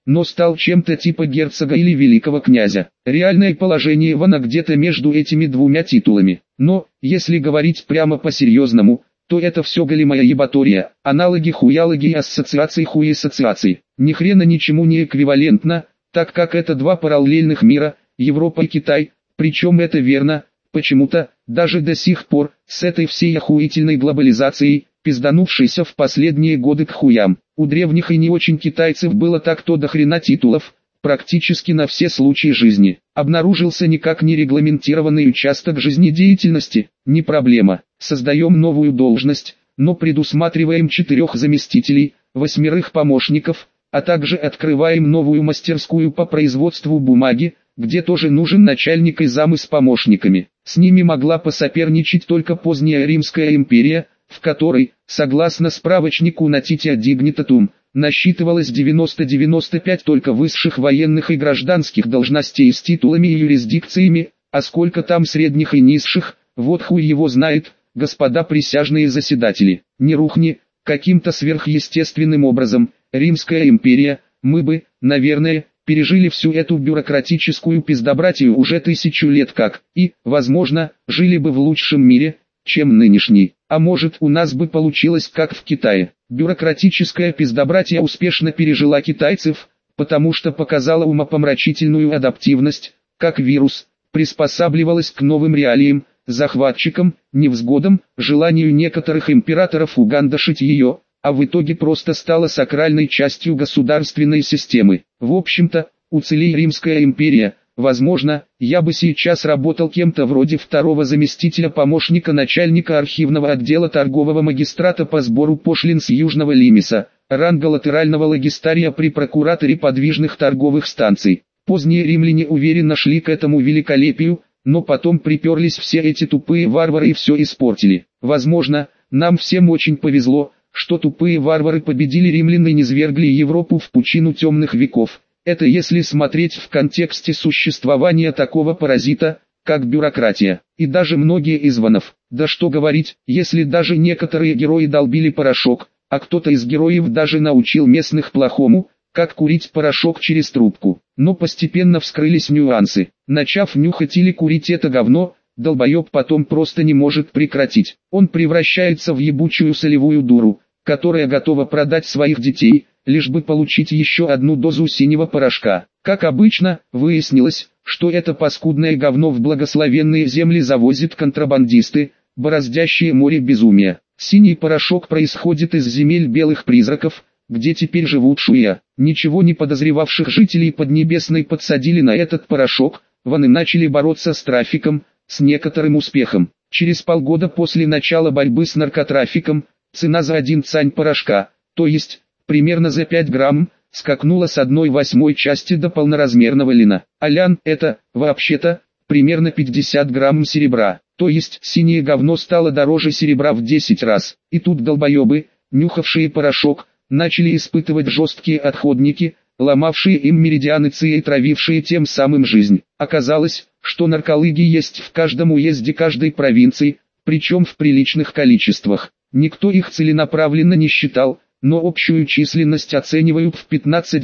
но стал чем-то типа герцога или великого князя. Реальное положение Ивана где-то между этими двумя титулами. Но, если говорить прямо по-серьезному, то это все голимая ебатория, аналоги хуялоги и ассоциации хуесоциаций. Ни хрена ничему не эквивалентно, так как это два параллельных мира, Европа и Китай, причем это верно, почему-то, даже до сих пор, с этой всей охуительной глобализацией, пизданувшейся в последние годы к хуям. У древних и не очень китайцев было так-то до хрена титулов, практически на все случаи жизни. Обнаружился никак не регламентированный участок жизнедеятельности, не проблема. Создаем новую должность, но предусматриваем 4 заместителей, 8 помощников, а также открываем новую мастерскую по производству бумаги, где тоже нужен начальник и замы с помощниками. С ними могла посоперничать только поздняя Римская империя, в которой, согласно справочнику Notitiae Dignitatum, насчитывалось 90-95 только высших военных и гражданских должностей с титулами и юрисдикциями, а сколько там средних и низших, вот хуй его знает, господа присяжные заседатели. Не рухни, каким-то сверхъестественным образом, Римская империя, мы бы, наверное, пережили всю эту бюрократическую пиздобратию уже 1000 лет как, и, возможно, жили бы в лучшем мире, чем нынешний. А может, у нас бы получилось как в Китае. Бюрократическая пиздобратия успешно пережила китайцев, потому что показала умопомрачительную адаптивность, как вирус, приспосабливалась к новым реалиям, захватчикам, невзгодам, желанию некоторых императоров угандошить ее, а в итоге просто стала сакральной частью государственной системы. В общем-то, уцелей Римская империя, возможно, я бы сейчас работал кем-то вроде второго заместителя помощника начальника архивного отдела торгового магистрата по сбору пошлин с Южного Лимиса, ранга латерального лагистария при прокураторе подвижных торговых станций. Поздние римляне уверенно шли к этому великолепию, но потом приперлись все эти тупые варвары и все испортили. Возможно, нам всем очень повезло, что тупые варвары победили римлян и низвергли Европу в пучину темных веков. Это если смотреть в контексте существования такого паразита, как бюрократия. И даже многие из ванов, да что говорить, если даже некоторые герои долбили порошок, а кто-то из героев даже научил местных плохому, как курить порошок через трубку. Но постепенно вскрылись нюансы. Начав нюхать или курить это говно, долбоеб потом просто не может прекратить. Он превращается в ебучую солевую дуру, которая готова продать своих детей, лишь бы получить еще одну дозу синего порошка. Как обычно, выяснилось, что это паскудное говно в благословенные земли завозят контрабандисты, бороздящие море безумия. Синий порошок происходит из земель белых призраков, где теперь живут шуя. Ничего не подозревавших жителей Поднебесной подсадили на этот порошок, ваны начали бороться с трафиком, с некоторым успехом. Через полгода после начала борьбы с наркотрафиком, цена за 1 цань порошка, то есть, примерно за 5 грамм, скакнула с 1/8 части до полноразмерного лина. А лян – это, вообще-то, примерно 50 грамм серебра, то есть синее говно стало дороже серебра в 10 раз. И тут долбоебы, нюхавшие порошок, начали испытывать жесткие отходники, ломавшие им меридианы ЦИ и травившие тем самым жизнь. Оказалось, что нарколыги есть в каждом уезде каждой провинции, причем в приличных количествах. Никто их целенаправленно не считал, но общую численность оценивают в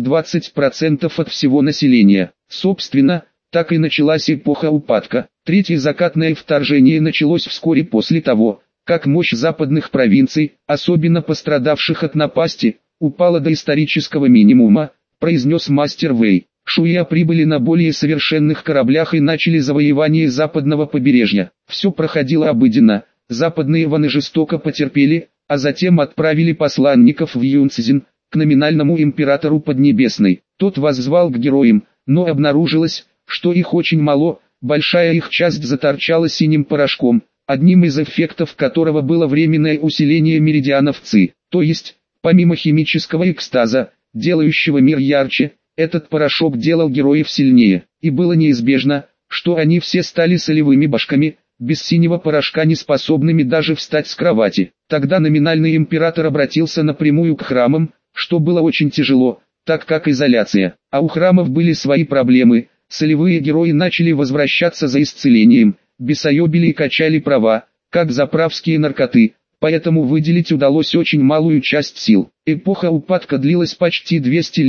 15-20% от всего населения. Собственно, так и началась эпоха упадка. Третье закатное вторжение началось вскоре после того, как мощь западных провинций, особенно пострадавших от напасти, упала до исторического минимума, произнес мастер Вэй. Шуя прибыли на более совершенных кораблях и начали завоевание западного побережья. Все проходило обыденно, западные ваны жестоко потерпели, а затем отправили посланников в Юнцзин, к номинальному императору Поднебесной. Тот воззвал к героям, но обнаружилось, что их очень мало, большая их часть заторчала синим порошком, одним из эффектов которого было временное усиление меридианов ЦИ. То есть, помимо химического экстаза, делающего мир ярче, этот порошок делал героев сильнее, и было неизбежно, что они все стали солевыми башками, без синего порошка не способными даже встать с кровати. Тогда номинальный император обратился напрямую к храмам, что было очень тяжело, так как изоляция. А у храмов были свои проблемы, солевые герои начали возвращаться за исцелением, бесоебили и качали права, как заправские наркоты, поэтому выделить удалось очень малую часть сил. Эпоха упадка длилась почти 200 лет,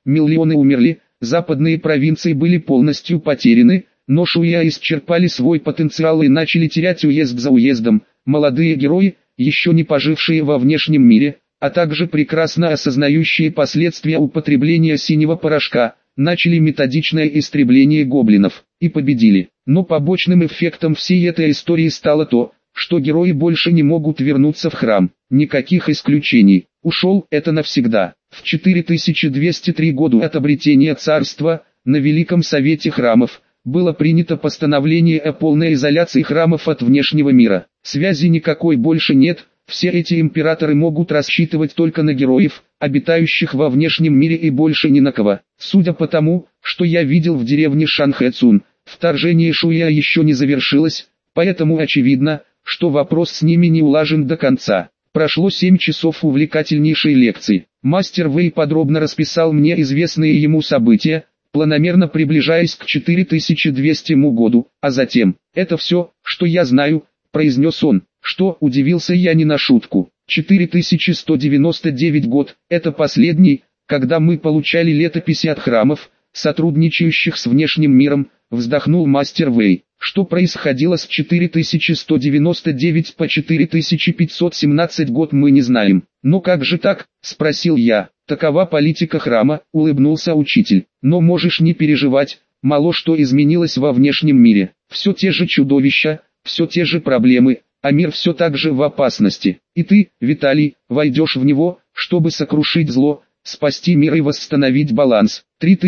миллионы умерли, западные провинции были полностью потеряны, но Шуя исчерпали свой потенциал и начали терять уезд за уездом. Молодые герои, еще не пожившие во внешнем мире, а также прекрасно осознающие последствия употребления синего порошка, начали методичное истребление гоблинов, и победили. Но побочным эффектом всей этой истории стало то, что герои больше не могут вернуться в храм. Никаких исключений. Ушел это навсегда. В 4203 году от обретения царства, на Великом Совете Храмов, было принято постановление о полной изоляции храмов от внешнего мира. Связи никакой больше нет, все эти императоры могут рассчитывать только на героев, обитающих во внешнем мире, и больше ни на кого. Судя по тому, что я видел в деревне Шанхэцун, вторжение Шуя еще не завершилось, поэтому очевидно, что вопрос с ними не улажен до конца. Прошло 7 часов увлекательнейшей лекции. Мастер Вэй подробно расписал мне известные ему события, планомерно приближаясь к 4200 году, а затем, «Это все, что я знаю», — произнес он. Что, удивился я не на шутку. 4199 год, это последний, когда мы получали летописи от храмов, сотрудничающих с внешним миром, вздохнул мастер Вэй. Что происходило с 4199 по 4517 год, мы не знаем. Но как же так, спросил я. Такова политика храма, улыбнулся учитель. Но можешь не переживать, мало что изменилось во внешнем мире. Все те же чудовища, все те же проблемы, а мир все так же в опасности. И ты, Виталий, войдешь в него, чтобы сокрушить зло, спасти мир и восстановить баланс.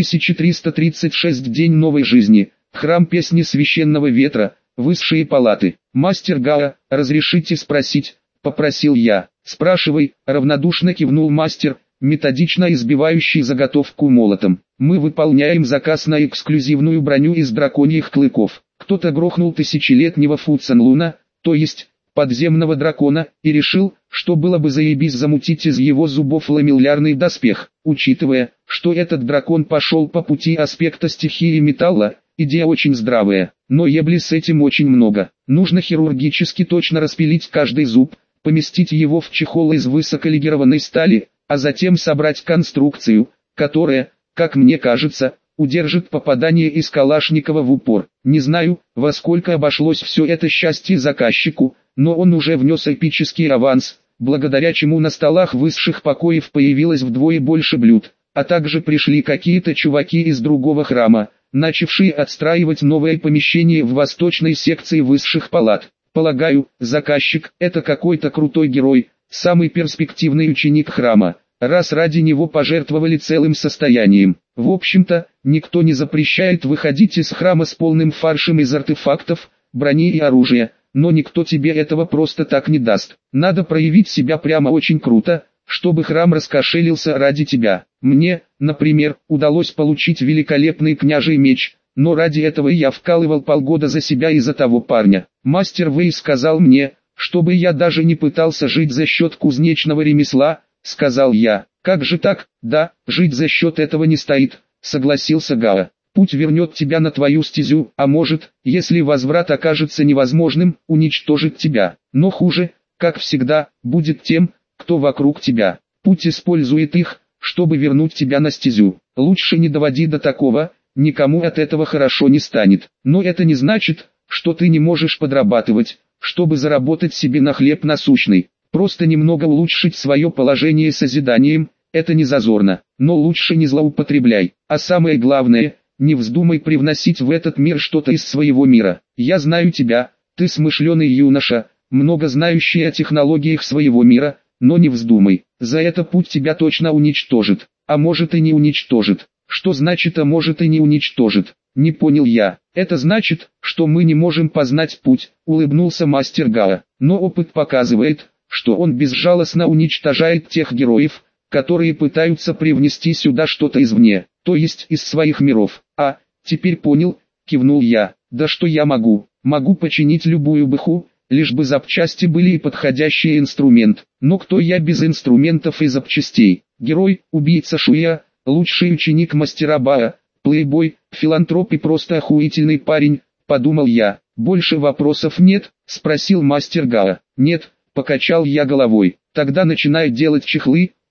3336 день новой жизни. Храм песни священного ветра, высшие палаты. Мастер Гао, разрешите спросить, попросил я. Спрашивай, равнодушно кивнул мастер, методично избивающий заготовку молотом. Мы выполняем заказ на эксклюзивную броню из драконьих клыков. Кто-то грохнул тысячелетнего Фуцанлуна, то есть подземного дракона, и решил, что было бы заебись замутить из его зубов ламеллярный доспех. Учитывая, что этот дракон пошел по пути аспекта стихии металла, идея очень здравая, но ебли с этим очень много. Нужно хирургически точно распилить каждый зуб, поместить его в чехол из высоколегированной стали, а затем собрать конструкцию, которая, как мне кажется, удержит попадание из Калашникова в упор. Не знаю, во сколько обошлось все это счастье заказчику, но он уже внес эпический аванс, благодаря чему на столах высших покоев появилось вдвое больше блюд, а также пришли какие-то чуваки из другого храма, начавшие отстраивать новое помещение в восточной секции высших палат. Полагаю, заказчик – это какой-то крутой герой, самый перспективный ученик храма, раз ради него пожертвовали целым состоянием. В общем-то, никто не запрещает выходить из храма с полным фаршем из артефактов, брони и оружия, но никто тебе этого просто так не даст. Надо проявить себя прямо очень круто, чтобы храм раскошелился ради тебя. Мне, например, удалось получить великолепный княжий меч, но ради этого я вкалывал полгода за себя и за того парня. Мастер Вэй сказал мне, чтобы я даже не пытался жить за счет кузнечного ремесла, сказал я. Как же так? Да, жить за счет этого не стоит, согласился Гао. Путь вернет тебя на твою стезю, а может, если возврат окажется невозможным, уничтожит тебя. Но хуже, как всегда, будет тем, кто вокруг тебя. Путь использует их, чтобы вернуть тебя на стезю. Лучше не доводи до такого, никому от этого хорошо не станет. Но это не значит, что ты не можешь подрабатывать, чтобы заработать себе на хлеб насущный. Просто немного улучшить свое положение созиданием, это не зазорно, но лучше не злоупотребляй. А самое главное, не вздумай привносить в этот мир что-то из своего мира. Я знаю тебя, ты смышленый юноша, много знающий о технологиях своего мира, но не вздумай, за это путь тебя точно уничтожит, а может и не уничтожит. Что значит «а может и не уничтожит»? Не понял я. Это значит, что мы не можем познать путь, улыбнулся мастер Гао. Но опыт показывает, что он безжалостно уничтожает тех героев, которые пытаются привнести сюда что-то извне, то есть из своих миров. А, теперь понял, кивнул я. Да что я могу? Могу починить любую бэху, лишь бы запчасти были и подходящий инструмент. Но кто я без инструментов и запчастей? Герой, убийца Шуя, лучший ученик мастера Баа, плейбой, филантроп и просто охуительный парень, подумал я. Больше вопросов нет? Спросил мастер Гао. Нет, покачал я головой. Тогда начинай делать чехлы,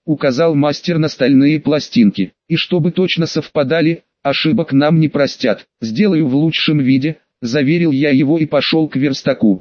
указал мастер на стальные пластинки. И чтобы точно совпадали, ошибок нам не простят. Сделаю в лучшем виде, заверил я его и пошел к верстаку.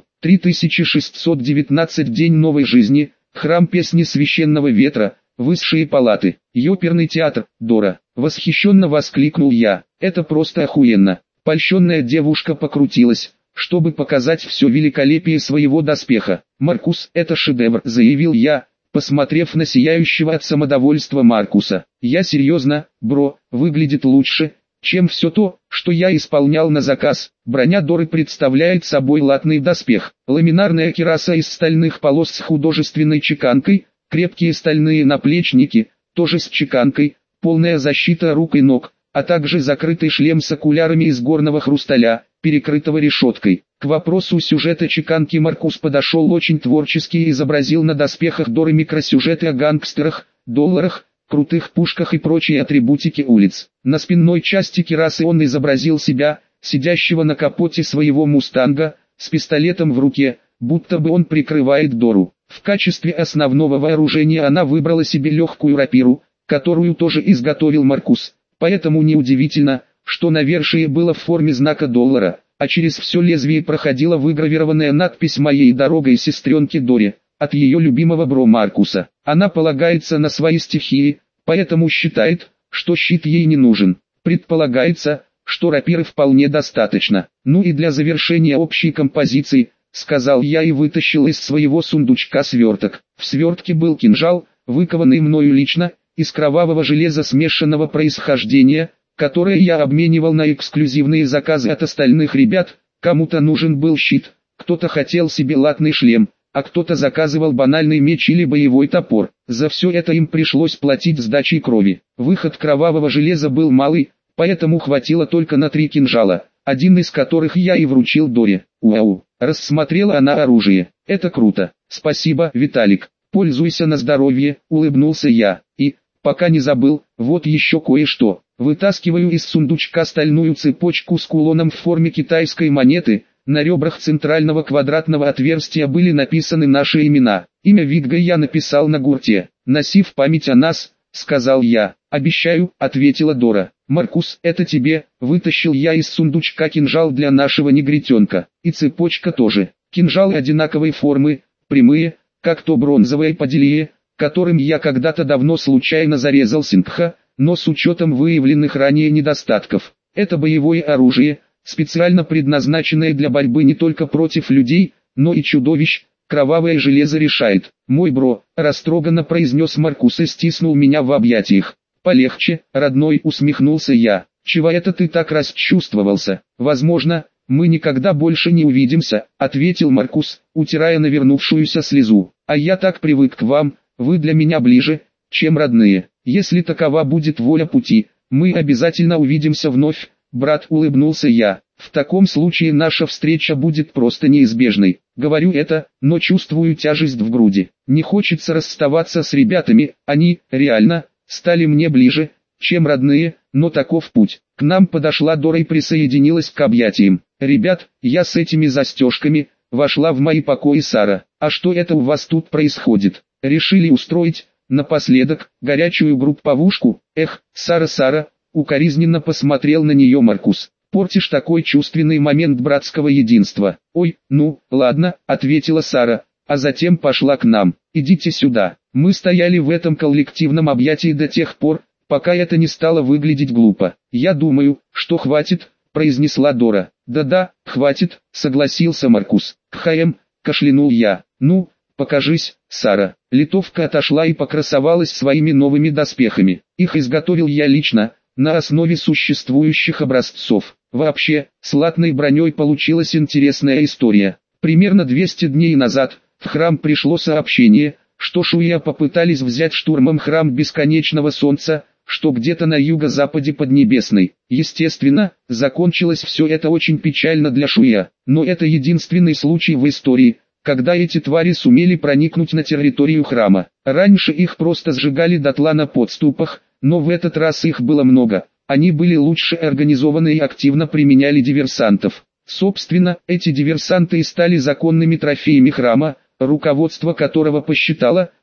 3619 день новой жизни, храм песни священного ветра, высшие палаты, ёперный театр, Дора. Восхищенно воскликнул я. Это просто охуенно. Польщенная девушка покрутилась, чтобы показать все великолепие своего доспеха. «Маркус, это шедевр», заявил я, посмотрев на сияющего от самодовольства Маркуса. «Я серьезно, бро, выглядит лучше, чем все то, что я исполнял на заказ». Броня Доры представляет собой латный доспех, ламинарная кираса из стальных полос с художественной чеканкой, крепкие стальные наплечники, тоже с чеканкой, полная защита рук и ног, а также закрытый шлем с окулярами из горного хрусталя, перекрытого решеткой. К вопросу сюжета чеканки Маркус подошел очень творчески и изобразил на доспехах Доры микросюжеты о гангстерах, долларах, крутых пушках и прочие атрибутики улиц. На спинной части кирасы он изобразил себя, сидящего на капоте своего мустанга, с пистолетом в руке, будто бы он прикрывает Дору. В качестве основного вооружения она выбрала себе легкую рапиру, которую тоже изготовил Маркус. Поэтому неудивительно, что навершие было в форме знака доллара, а через все лезвие проходила выгравированная надпись «Моей дорогой сестренке Доре», от ее любимого бро Маркуса. Она полагается на свои стихии, поэтому считает, что щит ей не нужен. Предполагается, что рапиры вполне достаточно. Ну и для завершения общей композиции, сказал я и вытащил из своего сундучка сверток. В свертке был кинжал, выкованный мною лично, из кровавого железа смешанного происхождения, которое я обменивал на эксклюзивные заказы от остальных ребят. Кому-то нужен был щит, кто-то хотел себе латный шлем, а кто-то заказывал банальный меч или боевой топор. За все это им пришлось платить сдачей крови. Выход кровавого железа был малый, поэтому хватило только на 3 кинжала, один из которых я и вручил Доре. Уау, рассмотрела она оружие. Это круто. Спасибо, Виталик. Пользуйся на здоровье, улыбнулся я. И, пока не забыл, вот еще кое-что. Вытаскиваю из сундучка стальную цепочку с кулоном в форме китайской монеты. На ребрах центрального квадратного отверстия были написаны наши имена. Имя Вигга я написал на гурте. «Носи в память о нас», — сказал я. «Обещаю», — ответила Дора. «Маркус, это тебе», — вытащил я из сундучка кинжал для нашего негритенка. И цепочка тоже. Кинжалы одинаковой формы, прямые, как то бронзовое поделие, которым я когда-то давно случайно зарезал Сингха, но с учетом выявленных ранее недостатков. Это боевое оружие, специально предназначенное для борьбы не только против людей, но и чудовищ. Кровавое железо решает. «Мой бро», — растроганно произнес Маркус и стиснул меня в объятиях. «Полегче, родной», — усмехнулся я. «Чего это ты так расчувствовался? Возможно, мы никогда больше не увидимся», — ответил Маркус, утирая навернувшуюся слезу. «А я так привык к вам, вы для меня ближе, чем родные. Если такова будет воля пути, мы обязательно увидимся вновь», — брат, улыбнулся я. «В таком случае наша встреча будет просто неизбежной. Говорю это, но чувствую тяжесть в груди. Не хочется расставаться с ребятами, они, реально, стали мне ближе, чем родные, но таков путь». К нам подошла Дора и присоединилась к объятиям. «Ребят, я с этими застежками», — вошла в мои покои Сара. «А что это у вас тут происходит? Решили устроить, напоследок, горячую групповушку?» «Эх, Сара», — укоризненно посмотрел на нее Маркус. «Портишь такой чувственный момент братского единства». «Ой, ну, ладно», — ответила Сара, а затем пошла к нам. «Идите сюда». Мы стояли в этом коллективном объятии до тех пор, пока это не стало выглядеть глупо. «Я думаю, что хватит», — произнесла Дора. «Да-да, хватит», — согласился Маркус. «Кхм», — кашлянул я. «Ну, покажись, Сара». Литовка отошла и покрасовалась своими новыми доспехами. Их изготовил я лично, на основе существующих образцов. Вообще, с латной броней получилась интересная история. Примерно 200 дней назад, в храм пришло сообщение, что шуя попытались взять штурмом храм Бесконечного Солнца, что где-то на юго-западе Поднебесной. Естественно, закончилось все это очень печально для шуя, но это единственный случай в истории, когда эти твари сумели проникнуть на территорию храма. Раньше их просто сжигали дотла на подступах, но в этот раз их было много. Они были лучше организованы и активно применяли диверсантов. Собственно, эти диверсанты и стали законными трофеями храма, руководство которого посчитало,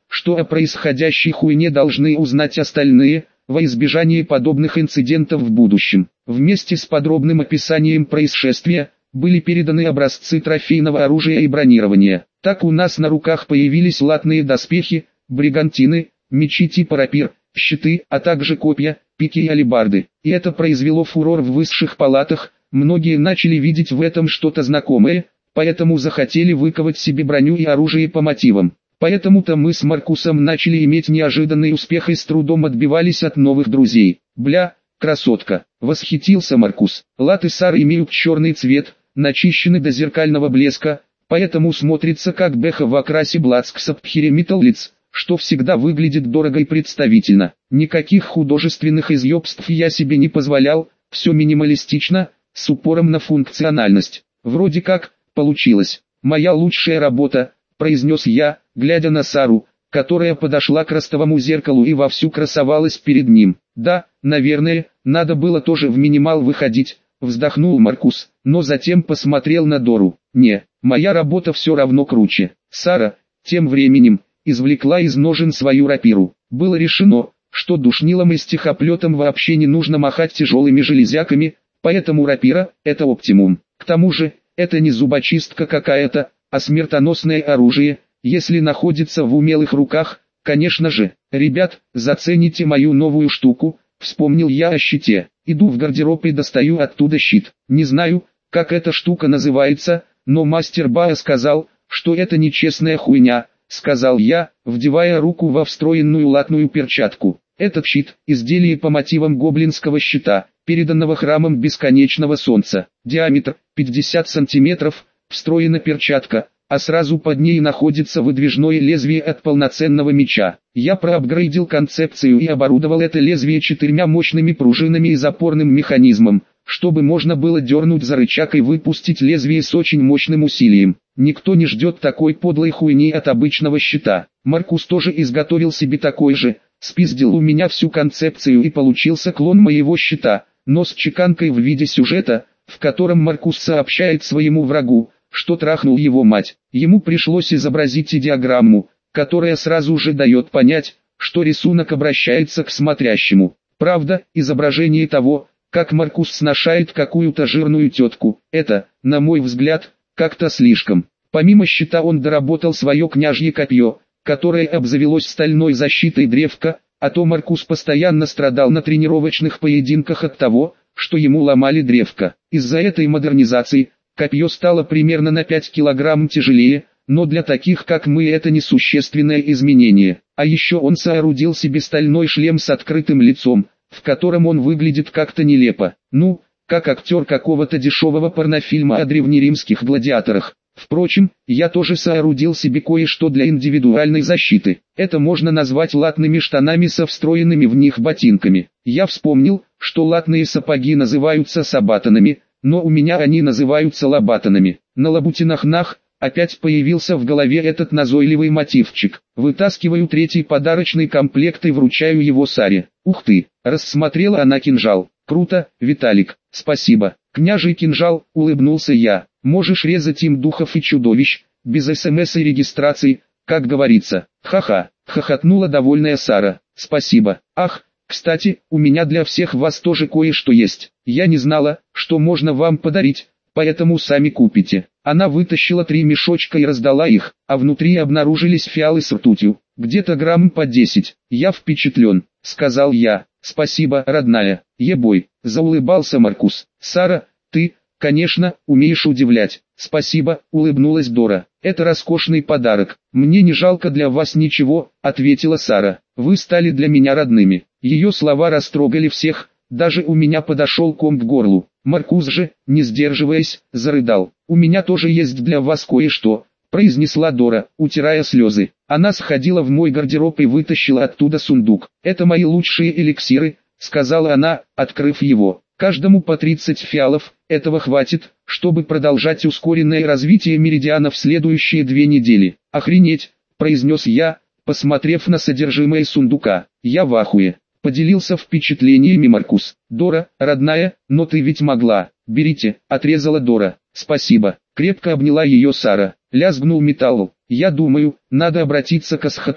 что о происходящей хуйне должны узнать остальные, во избежание подобных инцидентов в будущем. Вместе с подробным описанием происшествия, были переданы образцы трофейного оружия и бронирования. Так у нас на руках появились латные доспехи, бригантины, мечи типа рапир, щиты, а также копья, пики и алебарды. И это произвело фурор в высших палатах, многие начали видеть в этом что-то знакомое, поэтому захотели выковать себе броню и оружие по мотивам. Поэтому-то мы с Маркусом начали иметь неожиданный успех и с трудом отбивались от новых друзей. «Бля, красотка!» — восхитился Маркус. Латы Сары имеют черный цвет, начищены до зеркального блеска, поэтому смотрится как бэха в окрасе Блацксапхире Металлиц, что всегда выглядит дорого и представительно. Никаких художественных изъебств я себе не позволял, все минималистично, с упором на функциональность. Вроде как, получилось. «Моя лучшая работа», — произнес я, глядя на Сару, которая подошла к ростовому зеркалу и вовсю красовалась перед ним. «Да, наверное, надо было тоже в минимал выходить», — вздохнул Маркус, но затем посмотрел на Дору. «Не, моя работа все равно круче». Сара, тем временем, извлекла из ножен свою рапиру. Было решено, что душнилом и стихоплетом вообще не нужно махать тяжелыми железяками, поэтому рапира – это оптимум. К тому же, это не зубочистка какая-то, а смертоносное оружие, если находится в умелых руках, конечно же. «Ребят, зацените мою новую штуку», — вспомнил я о щите. Иду в гардероб и достаю оттуда щит. Не знаю, как эта штука называется, но мастер Баа сказал, что это нечестная хуйня, сказал я, вдевая руку во встроенную латную перчатку. Этот щит – изделие по мотивам гоблинского щита, переданного храмом бесконечного солнца. Диаметр – 50 сантиметров, встроена перчатка, а сразу под ней находится выдвижное лезвие от полноценного меча. Я проапгрейдил концепцию и оборудовал это лезвие 4 мощными пружинами и запорным механизмом, чтобы можно было дернуть за рычаг и выпустить лезвие с очень мощным усилием. Никто не ждет такой подлой хуйни от обычного щита. Маркус тоже изготовил себе такой же, спиздил у меня всю концепцию и получился клон моего щита, но с чеканкой в виде сюжета, в котором Маркус сообщает своему врагу, что трахнул его мать. Ему пришлось изобразить и диаграмму, которая сразу же дает понять, что рисунок обращается к смотрящему. Правда, изображение того, как Маркус сношает какую-то жирную тетку, это, на мой взгляд, как-то слишком. Помимо щита он доработал свое княжье копье, которое обзавелось стальной защитой древка, а то Маркус постоянно страдал на тренировочных поединках от того, что ему ломали древко. Из-за этой модернизации, копье стало примерно на 5 килограмм тяжелее, но для таких как мы это несущественное изменение. А еще он соорудил себе стальной шлем с открытым лицом, в котором он выглядит как-то нелепо. Ну, как актер какого-то дешевого порнофильма о древнеримских гладиаторах. Впрочем, я тоже соорудил себе кое-что для индивидуальной защиты. Это можно назвать латными штанами со встроенными в них ботинками. Я вспомнил, что латные сапоги называются сабатонами, но у меня они называются лабатонами. На лабутинах опять появился в голове этот назойливый мотивчик. Вытаскиваю 3-й подарочный комплект и вручаю его Саре. Ух ты, рассмотрела она кинжал. Круто, Виталик, спасибо. Княжий кинжал, улыбнулся я. Можешь резать им духов и чудовищ, без СМС и регистрации, как говорится. Ха-ха, хохотнула довольная Сара. Спасибо. Ах, кстати, у меня для всех вас тоже кое-что есть. Я не знала, что можно вам подарить, поэтому сами купите. Она вытащила 3 мешочка и раздала их, а внутри обнаружились фиалы с ртутью, где-то грамм по 10. Я впечатлен, сказал я. Спасибо, родная. Ебой, заулыбался Маркус. Сара, ты, конечно, умеешь удивлять. Спасибо, улыбнулась Дора. Это роскошный подарок. Мне не жалко для вас ничего, ответила Сара. Вы стали для меня родными. Ее слова растрогали всех, даже у меня подошел ком к горлу. Маркус же, не сдерживаясь, зарыдал. «У меня тоже есть для вас кое-что», — произнесла Дора, утирая слезы. Она сходила в мой гардероб и вытащила оттуда сундук. «Это мои лучшие эликсиры», — сказала она, открыв его. «Каждому по 30 фиалов, этого хватит, чтобы продолжать ускоренное развитие меридиана в следующие 2 недели». «Охренеть», — произнес я, посмотрев на содержимое сундука. «Я в ахуе». Поделился впечатлениями Маркус. «Дора, родная, но ты ведь могла». «Берите», — отрезала Дора. «Спасибо». Крепко обняла ее Сара. Лязгнул металл. «Я думаю, надо обратиться к Асхату»,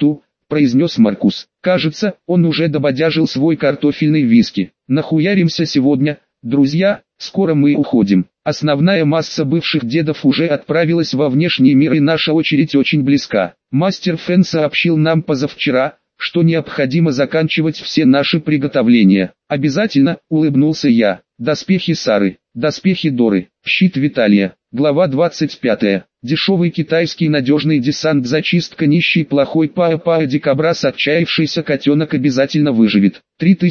произнес Маркус. Кажется, он уже дободяжил свой картофельный виски. Нахуяримся сегодня, друзья, скоро мы уходим. Основная масса бывших дедов уже отправилась во внешний мир, и наша очередь очень близка. Мастер Фэн сообщил нам позавчера, что необходимо заканчивать все наши приготовления. Обязательно, улыбнулся я. Доспехи Сары, доспехи Доры, щит Виталия. Глава 25. Дешевый китайский надежный десант, зачистка, нищий плохой паа-паа дикобраз, отчаявшийся котенок обязательно выживет.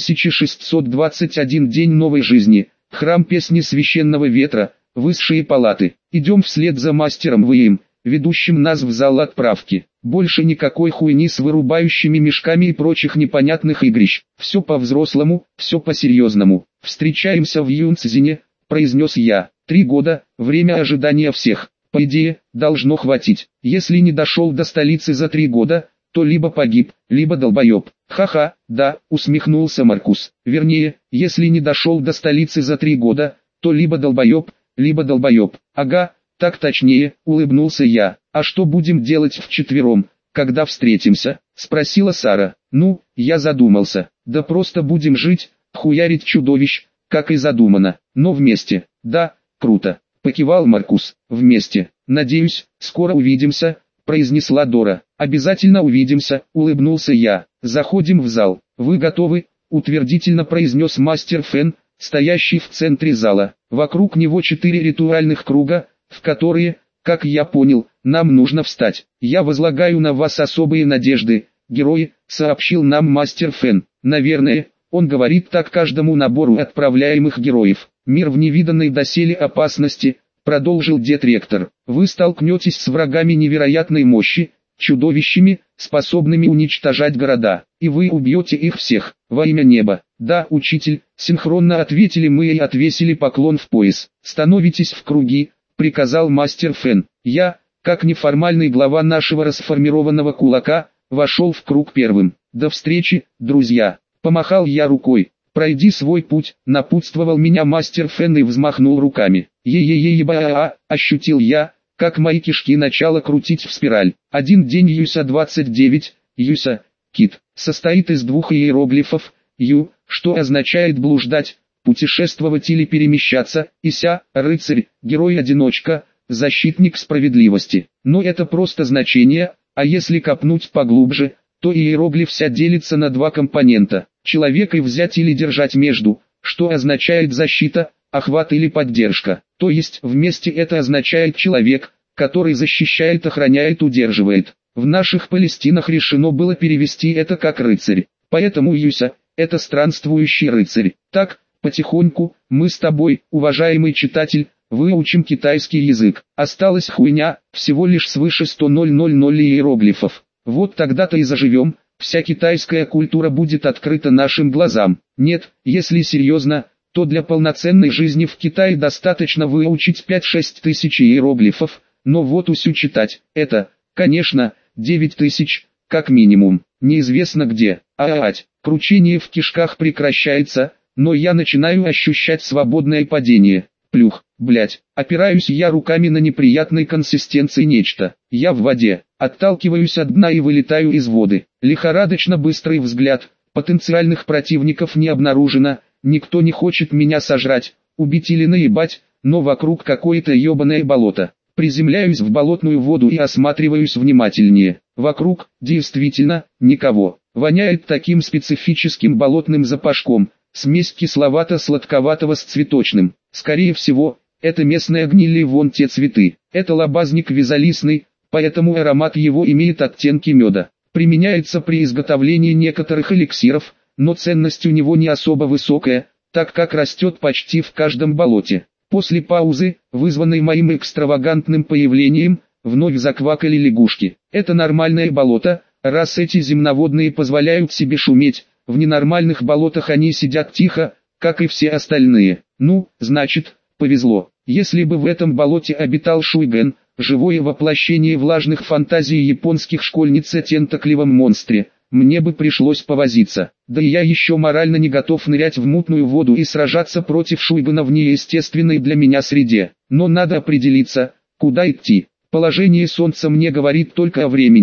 3621 день новой жизни. Храм песни священного ветра, высшие палаты. Идем вслед за мастером Вэем, ведущим нас в зал отправки. Больше никакой хуйни с вырубающими мешками и прочих непонятных игрищ. Все по-взрослому, все по-серьезному. Встречаемся в Юнцзине, произнес я. 3 года, время ожидания всех. По идее, должно хватить. Если не дошел до столицы за 3 года, то либо погиб, либо долбоеб. Ха-ха, да, усмехнулся Маркус. Вернее, если не дошел до столицы за 3 года, то либо долбоеб, либо долбоеб. Ага, так точнее, улыбнулся я. А что будем делать вчетвером, когда встретимся? Спросила Сара. Ну, я задумался. Да просто будем жить, хуярить чудовищ, как и задумано. Но вместе. Да, круто. Покивал Маркус. Вместе. Надеюсь, скоро увидимся, произнесла Дора. Обязательно увидимся, улыбнулся я. Заходим в зал. Вы готовы? Утвердительно произнес мастер Фэн, стоящий в центре зала. Вокруг него 4 ритуальных круга, в которые, как я понял, нам нужно встать. Я возлагаю на вас особые надежды, герои, сообщил нам мастер Фэн. Наверное, он говорит так каждому набору отправляемых героев. Мир в невиданной доселе опасности, продолжил дед-ректор. Вы столкнетесь с врагами невероятной мощи, чудовищами, способными уничтожать города, и вы убьете их всех, во имя неба. Да, учитель, синхронно ответили мы и отвесили поклон в пояс. Становитесь в круги, приказал мастер Фэн. Я, как неформальный глава нашего расформированного кулака, вошел в круг первым. До встречи, друзья. Помахал я рукой. Пройди свой путь, напутствовал меня мастер Фэн и взмахнул руками. Е-е-е-е-ба-а-а, ощутил я, как мои кишки начало крутить в спираль. Один день Юся 29, Юся, кит, состоит из 2 иероглифов, Ю, что означает блуждать, путешествовать или перемещаться, и Ся, рыцарь, герой-одиночка, защитник справедливости. Но это просто значение, а если копнуть поглубже, то иероглиф Ся делится на 2 компонента. Человека взять или держать между, что означает защита, охват или поддержка. То есть вместе это означает человек, который защищает, охраняет, удерживает. В наших Палестинах решено было перевести это как рыцарь. Поэтому Юся – это странствующий рыцарь. Так, потихоньку, мы с тобой, уважаемый читатель, выучим китайский язык. Осталась хуйня, всего лишь свыше 100 000 иероглифов. Вот тогда-то и заживем. Вся китайская культура будет открыта нашим глазам. Нет, если серьезно, то для полноценной жизни в Китае достаточно выучить 5-6 тысяч иероглифов, но вот усю читать, это, конечно, 9 тысяч, как минимум, неизвестно где. Кручение в кишках прекращается, но я начинаю ощущать свободное падение. Плюх, блять, опираюсь я руками на неприятной консистенции нечто. Я в воде, отталкиваюсь от дна и вылетаю из воды. Лихорадочно быстрый взгляд, потенциальных противников не обнаружено, никто не хочет меня сожрать, убить или наебать, но вокруг какое-то ебаное болото. Приземляюсь в болотную воду и осматриваюсь внимательнее. Вокруг, действительно, никого. Воняет таким специфическим болотным запашком, смесь кисловато-сладковатого с цветочным. Скорее всего, это местные гнили, вон те цветы. Это лобазник вязолистный, поэтому аромат его имеет оттенки меда. Применяется при изготовлении некоторых эликсиров, но ценность у него не особо высокая, так как растет почти в каждом болоте. После паузы, вызванной моим экстравагантным появлением, вновь заквакали лягушки. Это нормальное болото, раз эти земноводные позволяют себе шуметь, в ненормальных болотах они сидят тихо, как и все остальные. Ну, значит, повезло. Если бы в этом болоте обитал Шуйген, живое воплощение влажных фантазий японских школьниц о тентакливом монстре, мне бы пришлось повозиться. Да и я еще морально не готов нырять в мутную воду и сражаться против Шуйгена в неестественной для меня среде. Но надо определиться, куда идти. Положение солнца мне говорит только о времени.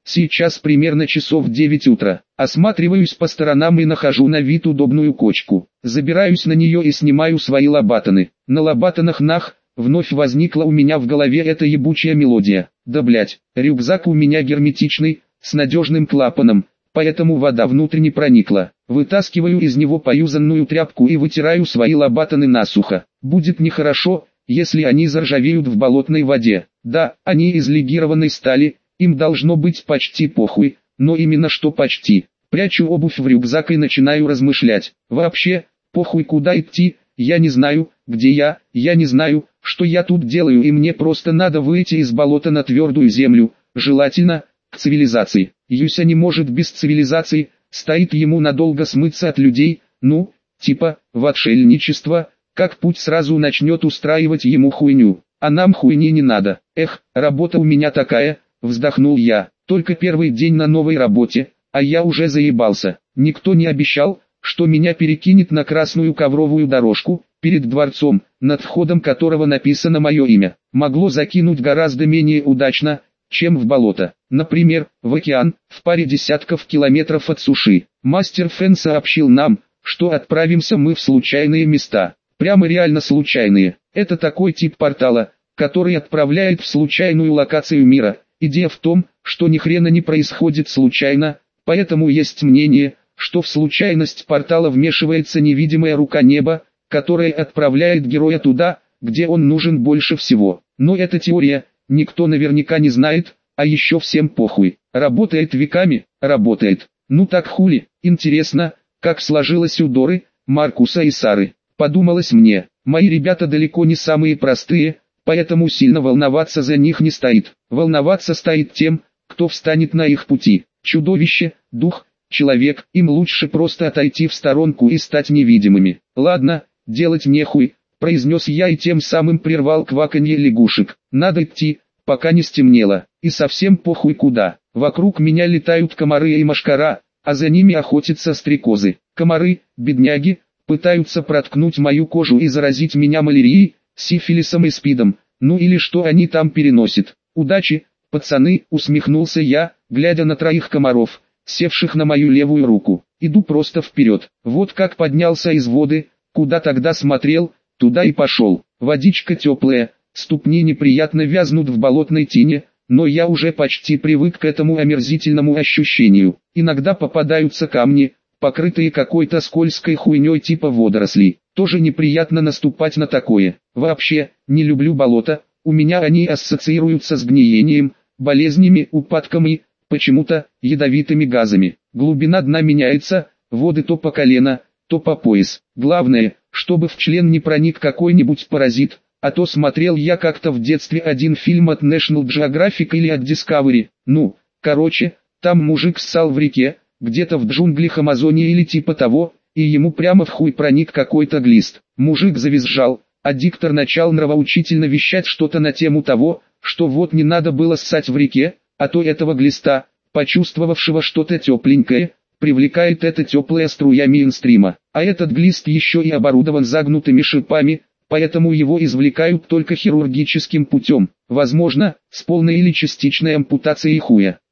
Сейчас примерно часов 9 утра. Осматриваюсь по сторонам и нахожу на вид удобную кочку. Забираюсь на нее и снимаю свои лопатаны. На лопатанах вновь возникла у меня в голове эта ебучая мелодия. Да блять, рюкзак у меня герметичный, с надежным клапаном, поэтому вода внутрь не проникла. Вытаскиваю из него поюзанную тряпку и вытираю свои лопатаны насухо. Будет нехорошо, если они заржавеют в болотной воде. Да, они из легированной стали, им должно быть почти похуй, но именно что почти. Прячу обувь в рюкзак и начинаю размышлять. Вообще, похуй куда идти, я не знаю, где я не знаю, что я тут делаю, и мне просто надо выйти из болота на твердую землю, желательно, к цивилизации. Юся не может без цивилизации, стоит ему надолго смыться от людей, ну, типа, в отшельничество, как путь сразу начнет устраивать ему хуйню. А нам хуйни не надо. Эх, работа у меня такая, вздохнул я, только первый день на новой работе, а я уже заебался. Никто не обещал, что меня перекинет на красную ковровую дорожку, перед дворцом, над входом которого написано мое имя. Могло закинуть гораздо менее удачно, чем в болото. Например, в океан, в паре десятков километров от суши. Мастер Фэн сообщил нам, что отправимся мы в случайные места. Прямо реально случайные. Это такой тип портала, который отправляет в случайную локацию мира. Идея в том, что ни хрена не происходит случайно, поэтому есть мнение, что в случайность портала вмешивается невидимая рука неба, которая отправляет героя туда, где он нужен больше всего. Но эта теория, никто наверняка не знает, а еще всем похуй. Работает веками, работает. Ну так хули, интересно, как сложилось у Доры, Маркуса и Сары. Подумалось мне, мои ребята далеко не самые простые, поэтому сильно волноваться за них не стоит. Волноваться стоит тем, кто встанет на их пути. Чудовище, дух, человек, им лучше просто отойти в сторонку и стать невидимыми. Ладно, делать нехуй, произнес я и тем самым прервал кваканье лягушек. Надо идти, пока не стемнело, и совсем похуй куда. Вокруг меня летают комары и мошкара, а за ними охотятся стрекозы. Комары, бедняги, пытаются проткнуть мою кожу и заразить меня малярией, сифилисом и спидом, ну или что они там переносят. Удачи, пацаны, усмехнулся я, глядя на троих комаров, севших на мою левую руку. Иду просто вперед. Вот как поднялся из воды, куда тогда смотрел, туда и пошел. Водичка теплая, ступни неприятно вязнут в болотной тине, но я уже почти привык к этому омерзительному ощущению. Иногда попадаются камни, покрытые какой-то скользкой хуйней типа водорослей. Тоже неприятно наступать на такое. Вообще, не люблю болота, у меня они ассоциируются с гниением, болезнями, упадком и, почему-то, ядовитыми газами. Глубина дна меняется, воды то по колено, то по пояс. Главное, чтобы в член не проник какой-нибудь паразит, а то смотрел я как-то в детстве один фильм от National Geographic или от Discovery. Ну, короче, там мужик ссал в реке, где-то в джунглях Амазонии или типа того, и ему прямо в хуй проник какой-то глист. Мужик завизжал, а диктор начал нравоучительно вещать что-то на тему того, что вот не надо было ссать в реке, а то этого глиста, почувствовавшего что-то тепленькое, привлекает эта теплая струя мейнстрима. А этот глист еще и оборудован загнутыми шипами, поэтому его извлекают только хирургическим путем, возможно, с полной или частичной ампутацией хуя.